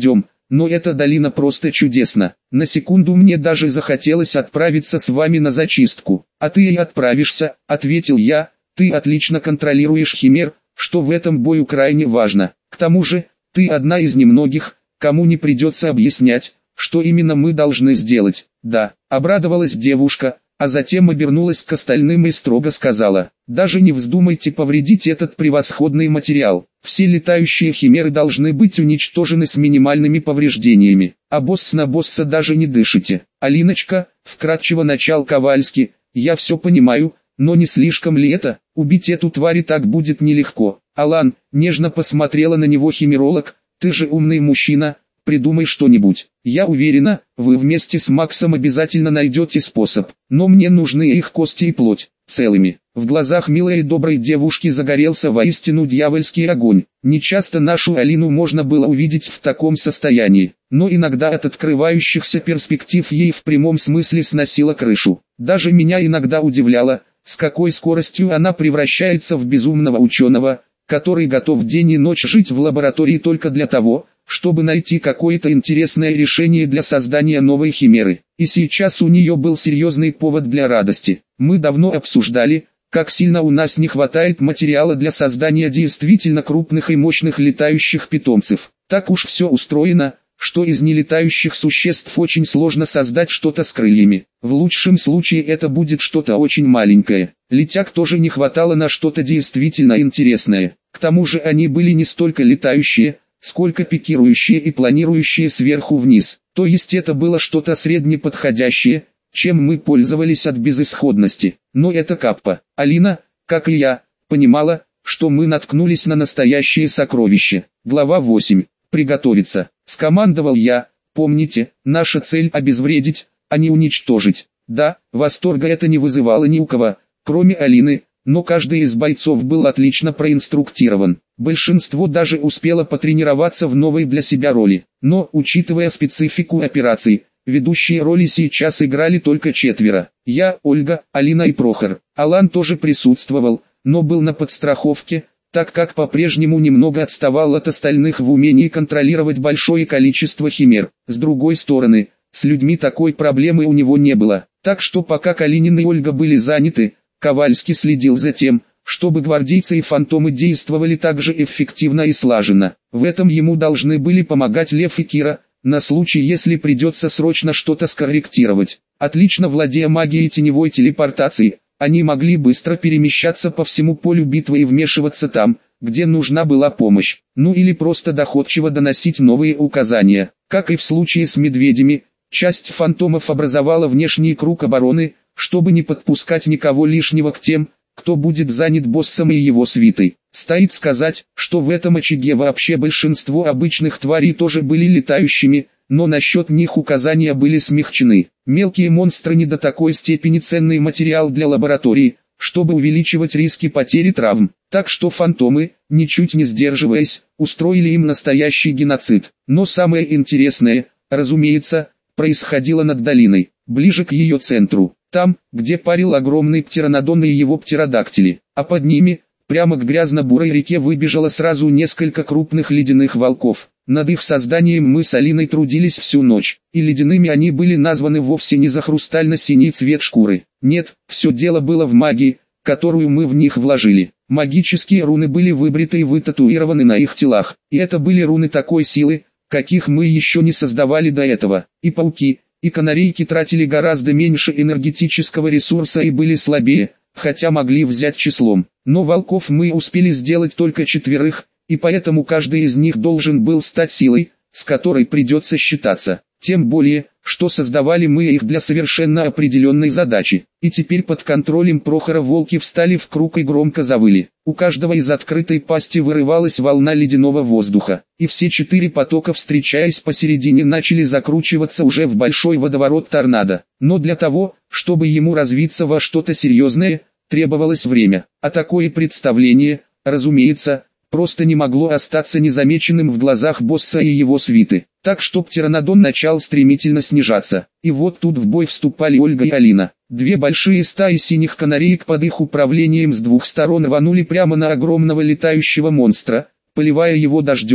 но эта долина просто чудесна. На секунду мне даже захотелось отправиться с вами на зачистку. А ты и отправишься, ответил я, ты отлично контролируешь химер, что в этом бою крайне важно. К тому же, ты одна из немногих, кому не придется объяснять, что именно мы должны сделать. Да, обрадовалась девушка, а затем обернулась к остальным и строго сказала: даже не вздумайте повредить этот превосходный материал. Все летающие химеры должны быть уничтожены с минимальными повреждениями. А босс на босса даже не дышите. Алиночка, вкратчиво начал Ковальский, я все понимаю, но не слишком ли это? Убить эту тварь и так будет нелегко. Алан, нежно посмотрела на него химеролог, ты же умный мужчина, придумай что-нибудь. Я уверена, вы вместе с Максом обязательно найдете способ. Но мне нужны их кости и плоть, целыми. В глазах милой и доброй девушки загорелся воистину дьявольский огонь. Нечасто нашу Алину можно было увидеть в таком состоянии, но иногда от открывающихся перспектив ей в прямом смысле сносило крышу. Даже меня иногда удивляло, с какой скоростью она превращается в безумного ученого, который готов день и ночь жить в лаборатории только для того, чтобы найти какое-то интересное решение для создания новой химеры. И сейчас у нее был серьезный повод для радости. Мы давно обсуждали, как сильно у нас не хватает материала для создания действительно крупных и мощных летающих питомцев. Так уж все устроено, что из нелетающих существ очень сложно создать что-то с крыльями. В лучшем случае это будет что-то очень маленькое. Летяг тоже не хватало на что-то действительно интересное. К тому же они были не столько летающие, сколько пикирующие и планирующие сверху вниз. То есть это было что-то среднеподходящее, чем мы пользовались от безысходности. Но это Каппа. Алина, как и я, понимала, что мы наткнулись на настоящее сокровище. Глава 8. Приготовиться. Скомандовал я. Помните, наша цель обезвредить, а не уничтожить. Да, восторга это не вызывало ни у кого, кроме Алины, но каждый из бойцов был отлично проинструктирован. Большинство даже успело потренироваться в новой для себя роли. Но, учитывая специфику операций, ведущие роли сейчас играли только 4. Я, Ольга, Алина и Прохор. Алан тоже присутствовал, но был на подстраховке, так как по-прежнему немного отставал от остальных в умении контролировать большое количество химер. С другой стороны, с людьми такой проблемы у него не было. Так что пока Калинин и Ольга были заняты, Ковальский следил за тем, чтобы гвардейцы и фантомы действовали так же эффективно и слаженно. В этом ему должны были помогать Лев и Кира, на случай если придется срочно что-то скорректировать. Отлично владея магией теневой телепортации, они могли быстро перемещаться по всему полю битвы и вмешиваться там, где нужна была помощь, ну или просто доходчиво доносить новые указания. Как и в случае с медведями, часть фантомов образовала внешний круг обороны, чтобы не подпускать никого лишнего к тем, кто будет занят боссом и его свитой. Стоит сказать, что в этом очаге вообще большинство обычных тварей тоже были летающими, но насчет них указания были смягчены. Мелкие монстры не до такой степени ценный материал для лаборатории, чтобы увеличивать риски потери травм. Так что фантомы, ничуть не сдерживаясь, устроили им настоящий геноцид. Но самое интересное, разумеется, происходило над долиной, ближе к ее центру. Там, где парил огромный птеранодон и его птеродактили, а под ними, прямо к грязно-бурой реке выбежало сразу несколько крупных ледяных волков. Над их созданием мы с Алиной трудились всю ночь, и ледяными они были названы вовсе не за хрустально-синий цвет шкуры. Нет, все дело было в магии, которую мы в них вложили. Магические руны были выбриты и вытатуированы на их телах, и это были руны такой силы, каких мы еще не создавали до этого. И пауки, и канарейки тратили гораздо меньше энергетического ресурса и были слабее, хотя могли взять числом. Но волков мы успели сделать только 4, и поэтому каждый из них должен был стать силой, с которой придется считаться. Тем более, что создавали мы их для совершенно определенной задачи. И теперь под контролем Прохора волки встали в круг и громко завыли. У каждого из открытой пасти вырывалась волна ледяного воздуха, и все 4 потока, встречаясь посередине, начали закручиваться уже в большой водоворот торнадо. Но для того, чтобы ему развиться во что-то серьезное, требовалось время. А такое представление, разумеется, просто не могло остаться незамеченным в глазах босса и его свиты. Так что птеранодон начал стремительно снижаться. И вот тут в бой вступали Ольга и Алина. 2 большие стаи синих канареек под их управлением с 2 сторон рванули прямо на огромного летающего монстра, поливая его дождем,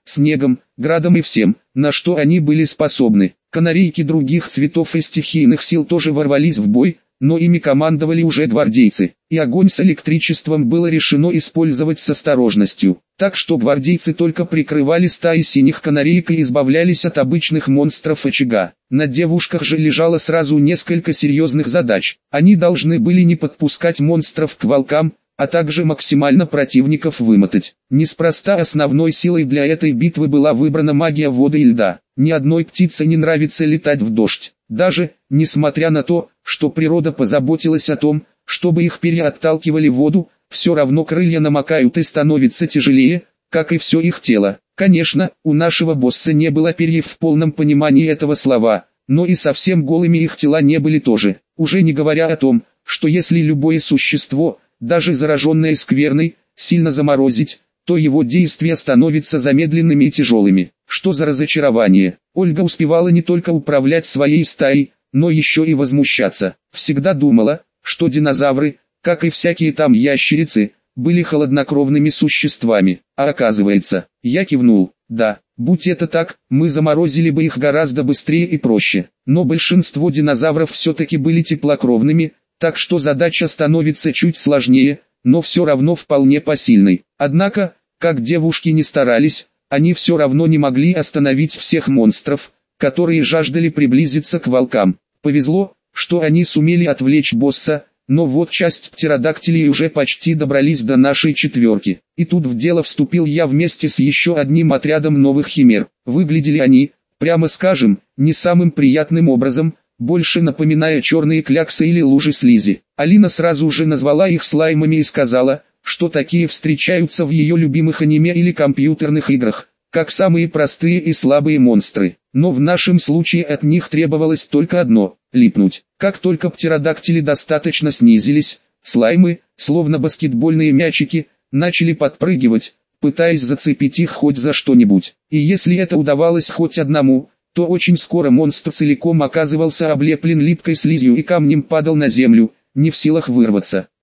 снегом, градом и всем, на что они были способны. Канарейки других цветов и стихийных сил тоже ворвались в бой, но ими командовали уже гвардейцы, и огонь с электричеством было решено использовать с осторожностью, так что гвардейцы только прикрывали стаи синих канареек и избавлялись от обычных монстров очага. На девушках же лежало сразу несколько серьезных задач. Они должны были не подпускать монстров к волкам, а также максимально противников вымотать. Неспроста основной силой для этой битвы была выбрана магия воды и льда. Ни одной птице не нравится летать в дождь. Даже, несмотря на то, что природа позаботилась о том, чтобы их перья отталкивали воду, все равно крылья намокают и становятся тяжелее, как и все их тело. Конечно, у нашего босса не было перьев в полном понимании этого слова, но и совсем голыми их тела не были тоже. Уже не говоря о том, что если любое существо, даже зараженное скверной, сильно заморозить, то его действия становятся замедленными и тяжелыми. Что за разочарование! Ольга успевала не только управлять своей стаей, но еще и возмущаться. Всегда думала, что динозавры, как и всякие там ящерицы, были холоднокровными существами. А оказывается, я кивнул, да, будь это так, мы заморозили бы их гораздо быстрее и проще. Но большинство динозавров все-таки были теплокровными, так что задача становится чуть сложнее, но все равно вполне посильной. Однако, как девушки не старались, они все равно не могли остановить всех монстров, которые жаждали приблизиться к волкам. Повезло, что они сумели отвлечь босса, но вот часть птеродактилей уже почти добрались до нашей четверки. И тут в дело вступил я вместе с еще одним отрядом новых химер. Выглядели они, прямо скажем, не самым приятным образом, больше напоминая черные кляксы или лужи слизи. Алина сразу же назвала их слаймами и сказала, что такие встречаются в ее любимых аниме или компьютерных играх, как самые простые и слабые монстры. Но в нашем случае от них требовалось только одно – липнуть. Как только птеродактили достаточно снизились, слаймы, словно баскетбольные мячики, начали подпрыгивать, пытаясь зацепить их хоть за что-нибудь. И если это удавалось хоть одному, то очень скоро монстр целиком оказывался облеплен липкой слизью и камнем падал на землю, не в силах вырваться.